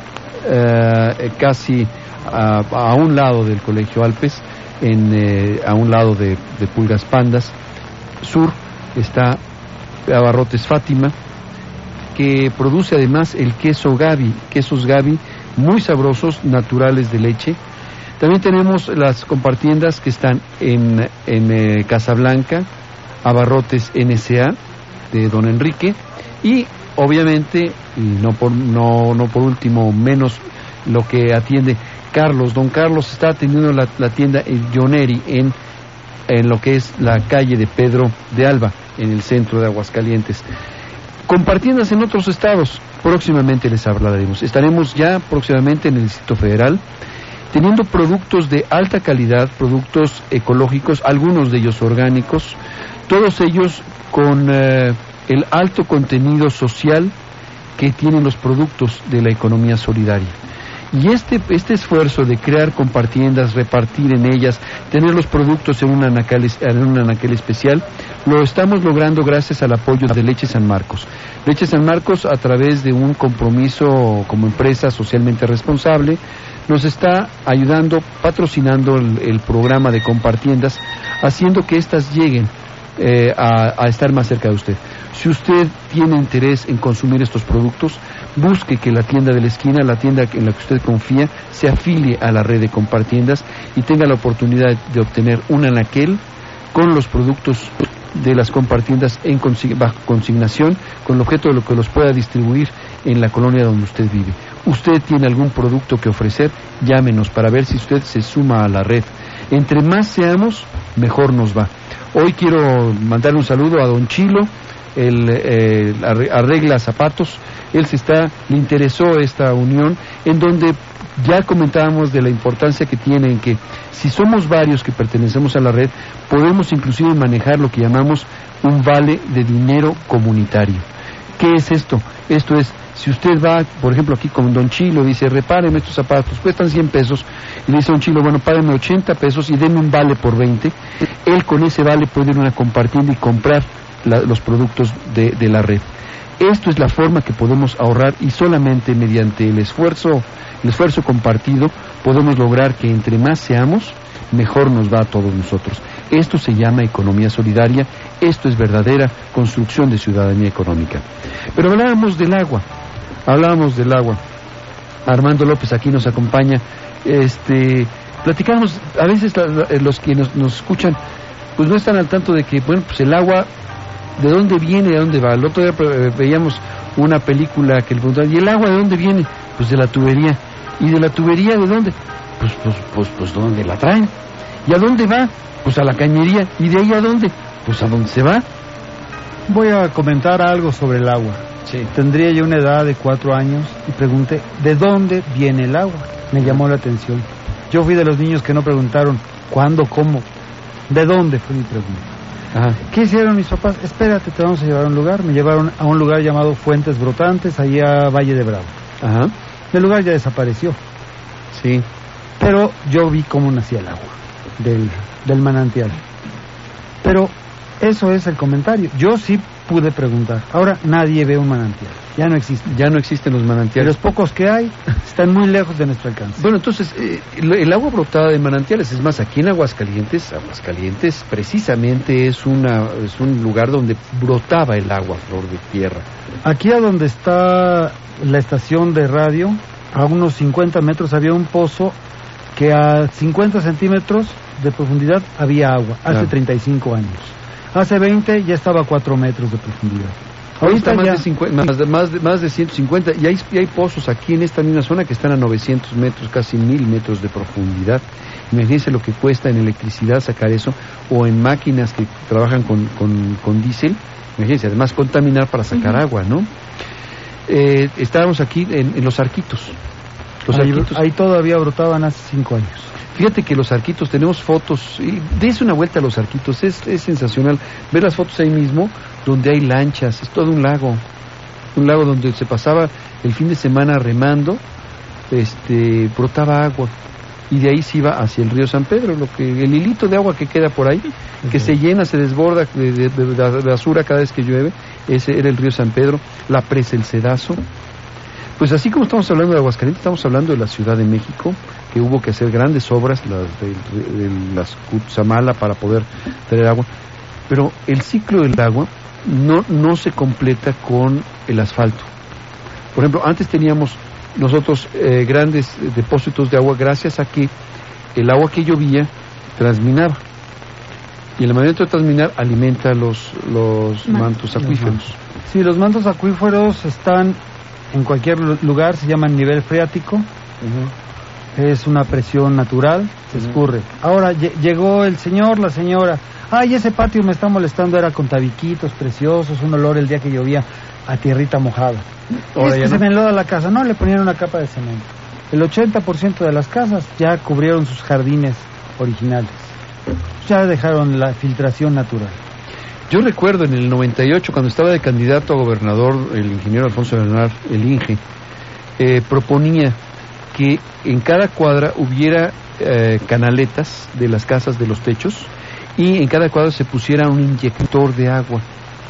casi a un lado del Colegio Alpes, a un lado de Pulgas Pandas. Sur está Abarrotes Fátima, que produce además el quesos Gaby, muy sabrosos, naturales de leche. También tenemos las compartiendas que están en Casablanca, Abarrotes NSA de Don Enrique, y obviamente, y no por último menos, lo que atiende Carlos. Don Carlos está atendiendo la tienda El Yoneri en lo que es la calle de Pedro de Alba, en el centro de Aguascalientes. Compartiendas en otros estados, próximamente les hablaremos. Estaremos ya próximamente en el Distrito Federal, teniendo productos de alta calidad, productos ecológicos, algunos de ellos orgánicos, todos ellos con el alto contenido social que tienen los productos de la economía solidaria. Y este esfuerzo de crear compartiendas, repartir en ellas, tener los productos en un anaquel especial, lo estamos logrando gracias al apoyo de Leche San Marcos. Leche San Marcos, a través de un compromiso como empresa socialmente responsable, nos está ayudando, patrocinando el programa de compartiendas, haciendo que éstas lleguen a estar más cerca de usted. Si usted tiene interés en consumir estos productos, busque que la tienda de la esquina, la tienda en la que usted confía, se afilie a la red de compartiendas y tenga la oportunidad de obtener un anaquel con los productos de las compartiendas bajo consignación, con el objeto de lo que los pueda distribuir en la colonia donde usted vive. Usted tiene algún producto que ofrecer, llámenos para ver si usted se suma a la red. Entre más seamos, mejor nos va. Hoy quiero mandarle un saludo a don Chilo, él arregla zapatos, le interesó esta unión, en donde ya comentábamos de la importancia que tiene en que si somos varios que pertenecemos a la red, podemos inclusive manejar lo que llamamos un vale de dinero comunitario. ¿Qué es esto? Esto es, si usted va, por ejemplo, aquí con Don Chilo, dice, repáreme estos zapatos, cuestan 100 pesos, y le dice a Don Chilo, bueno, págame 80 pesos y denme un vale por 20, él con ese vale puede ir a una compartienda y comprar los productos de la red. Esto es la forma que podemos ahorrar, y solamente mediante el esfuerzo compartido podemos lograr que entre más seamos, mejor nos va a todos nosotros. Esto se llama economía solidaria, esto es verdadera construcción de ciudadanía económica. Pero hablábamos del agua. Armando López aquí nos acompaña. Platicamos, a veces los que nos escuchan, pues no están al tanto de que, bueno, pues el agua, ¿de dónde viene, de dónde va? El otro día veíamos una película que le preguntaban, ¿y el agua de dónde viene? Pues de la tubería. ¿Y de la tubería de dónde? Pues ¿dónde la traen? ¿Y a dónde va? Pues a la cañería. ¿Y de ahí a dónde? Pues a dónde se va. Voy a comentar algo sobre el agua. Sí. Tendría yo una edad de 4 años y pregunté, ¿de dónde viene el agua? Me llamó la atención. Yo fui de los niños que no preguntaron ¿cuándo, cómo? ¿De dónde? Fue mi pregunta. Ajá. ¿Qué hicieron mis papás? Espérate, te vamos a llevar a un lugar. Me llevaron a un lugar llamado Fuentes Brotantes, allá a Valle de Bravo. Ajá. El lugar ya desapareció. Sí. Pero yo vi cómo nacía el agua del manantial. Pero eso es el comentario. Yo sí pude preguntar. Ahora nadie ve un manantial. Ya no existe. Ya no existen los manantiales. Los pocos que hay están muy lejos de nuestro alcance. Bueno, entonces, el agua brotada de manantiales, es más, aquí en Aguascalientes precisamente es un lugar donde brotaba el agua, flor de tierra. Aquí a donde está la estación de radio, a unos 50 metros había un pozo que a 50 centímetros de profundidad había agua, hace 35 años. Hace 20 ya estaba a 4 metros de profundidad. Ahorita más de 150, y hay pozos aquí en esta misma zona que están a 900 metros, casi 1000 metros de profundidad. Imagínense lo que cuesta en electricidad sacar eso, o en máquinas que trabajan con diésel. Imagínense, además contaminar para sacar agua, ¿no? Estábamos aquí en los arquitos. Ahí todavía brotaban hace 5 años. Fíjate que los arquitos, tenemos fotos, y dése una vuelta a los arquitos, es sensacional ver las fotos ahí mismo, donde hay lanchas, es todo un lago donde se pasaba el fin de semana remando, brotaba agua, y de ahí se iba hacia el río San Pedro, el hilito de agua que queda por ahí, que se llena, se desborda de basura cada vez que llueve, ese era el río San Pedro, la presa El Cedazo. Pues así como estamos hablando de Aguascalientes, estamos hablando de la Ciudad de México, que hubo que hacer grandes obras, las Cutzamala, para poder traer agua. Pero el ciclo del agua no se completa con el asfalto. Por ejemplo, antes teníamos nosotros grandes depósitos de agua gracias a que el agua que llovía transminaba. Y el momento de transminar alimenta los mantos acuíferos. Sí, los mantos acuíferos están en cualquier lugar, se llaman nivel freático. Es una presión natural, se escurre. Ahora llegó el señor, la señora. Ay, ese patio me está molestando, era con tabiquitos preciosos, un olor el día que llovía a tierrita mojada. Ahora es que se me enloda la casa. No, le ponían una capa de cemento. El 80% de las casas ya cubrieron sus jardines originales. Ya dejaron la filtración natural. Yo recuerdo en el 98, cuando estaba de candidato a gobernador, el ingeniero Alfonso Bernal, el INGE, proponía que en cada cuadra hubiera canaletas de las casas, de los techos, y en cada cuadra se pusiera un inyector de agua.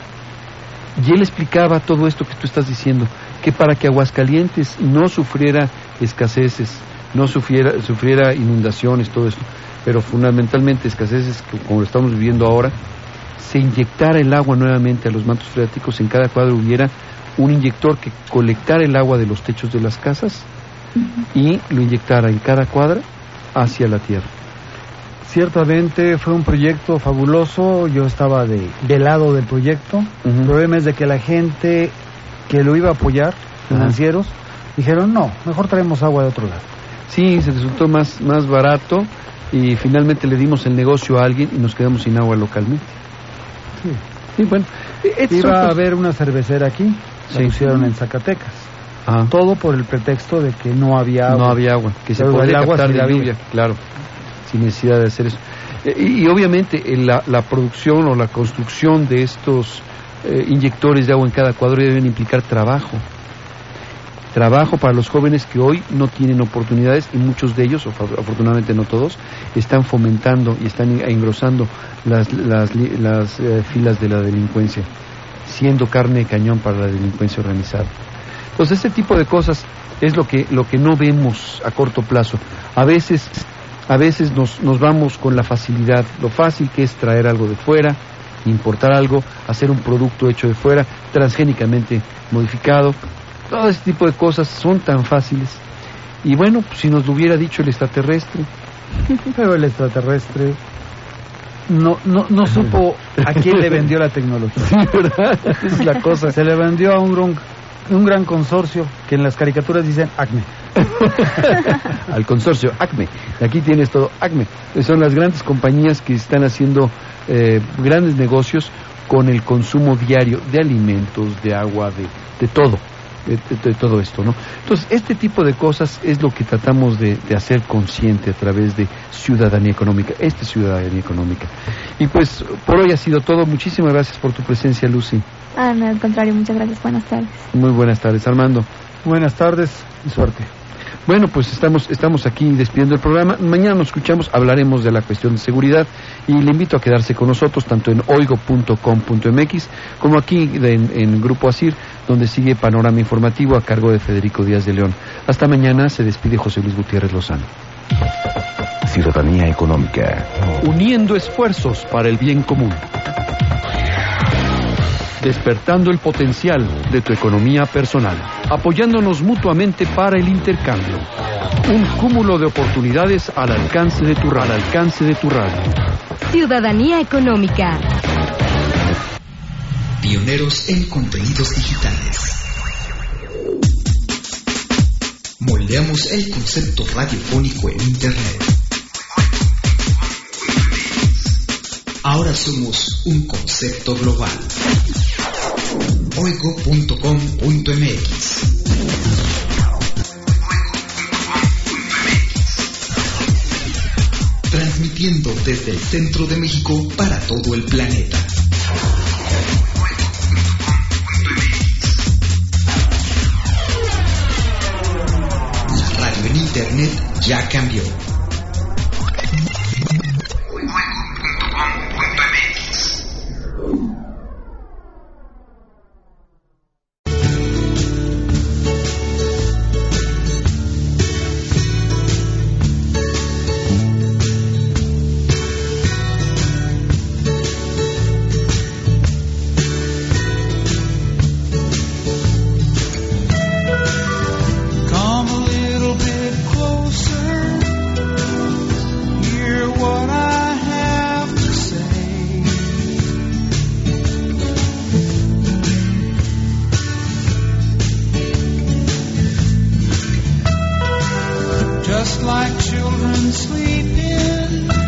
Y él explicaba todo esto que tú estás diciendo, que para que Aguascalientes no sufriera escaseces, no sufriera inundaciones, todo esto, pero fundamentalmente escaseces como lo estamos viviendo ahora, se inyectara el agua nuevamente a los mantos freáticos, en cada cuadro hubiera un inyector que colectara el agua de los techos de las casas y lo inyectara en cada cuadra hacia la tierra. Ciertamente fue un proyecto fabuloso, yo estaba del lado del proyecto. El problema es de que la gente que lo iba a apoyar, financieros, dijeron no, mejor traemos agua de otro lado. Sí, se resultó más barato y finalmente le dimos el negocio a alguien y nos quedamos sin agua localmente. Sí. Sí, bueno, iba a haber una cervecera aquí, la pusieron en Zacatecas. Todo por el pretexto de que no había agua. No había agua, que se podía captar de lluvia, claro, sin necesidad de hacer eso. Y obviamente la producción o la construcción de estos inyectores de agua en cada cuadro deben implicar trabajo para los jóvenes que hoy no tienen oportunidades, y muchos de ellos, afortunadamente no todos, están fomentando y están engrosando las filas de la delincuencia, siendo carne de cañón para la delincuencia organizada. Entonces este tipo de cosas es lo que no vemos a corto plazo. A veces nos vamos con la facilidad, lo fácil que es traer algo de fuera, importar algo, hacer un producto hecho de fuera, transgénicamente modificado. Todo ese tipo de cosas son tan fáciles. Y bueno, pues si nos lo hubiera dicho el extraterrestre. Pero el extraterrestre no supo a quién le vendió la tecnología. Sí, ¿verdad? Esa es la cosa. Se le vendió a un gran consorcio que en las caricaturas dicen ACME. Al consorcio ACME. Aquí tienes todo ACME. Son las grandes compañías que están haciendo grandes negocios con el consumo diario de alimentos, de agua, de todo. De todo esto, ¿no? Entonces, este tipo de cosas es lo que tratamos de hacer consciente a través de ciudadanía económica, ciudadanía económica. Y pues, por hoy ha sido todo. Muchísimas gracias por tu presencia, Lucy. No, al contrario, muchas gracias. Buenas tardes. Muy buenas tardes, Armando. Buenas tardes y suerte. Bueno, pues estamos aquí despidiendo el programa. Mañana nos escuchamos, hablaremos de la cuestión de seguridad y le invito a quedarse con nosotros tanto en oigo.com.mx como aquí en Grupo ASIR, donde sigue Panorama Informativo a cargo de Federico Díaz de León. Hasta mañana, se despide José Luis Gutiérrez Lozano. Ciudadanía económica. Uniendo esfuerzos para el bien común. Despertando el potencial de tu economía personal, apoyándonos mutuamente para el intercambio. Un cúmulo de oportunidades al alcance de tu radio. Ciudadanía económica. Pioneros en contenidos digitales. Moldeamos el concepto radiofónico en Internet. Ahora somos un concepto global. Oigo.com.mx. Transmitiendo desde el centro de México para todo el planeta. La radio en Internet ya cambió. Just like children sleeping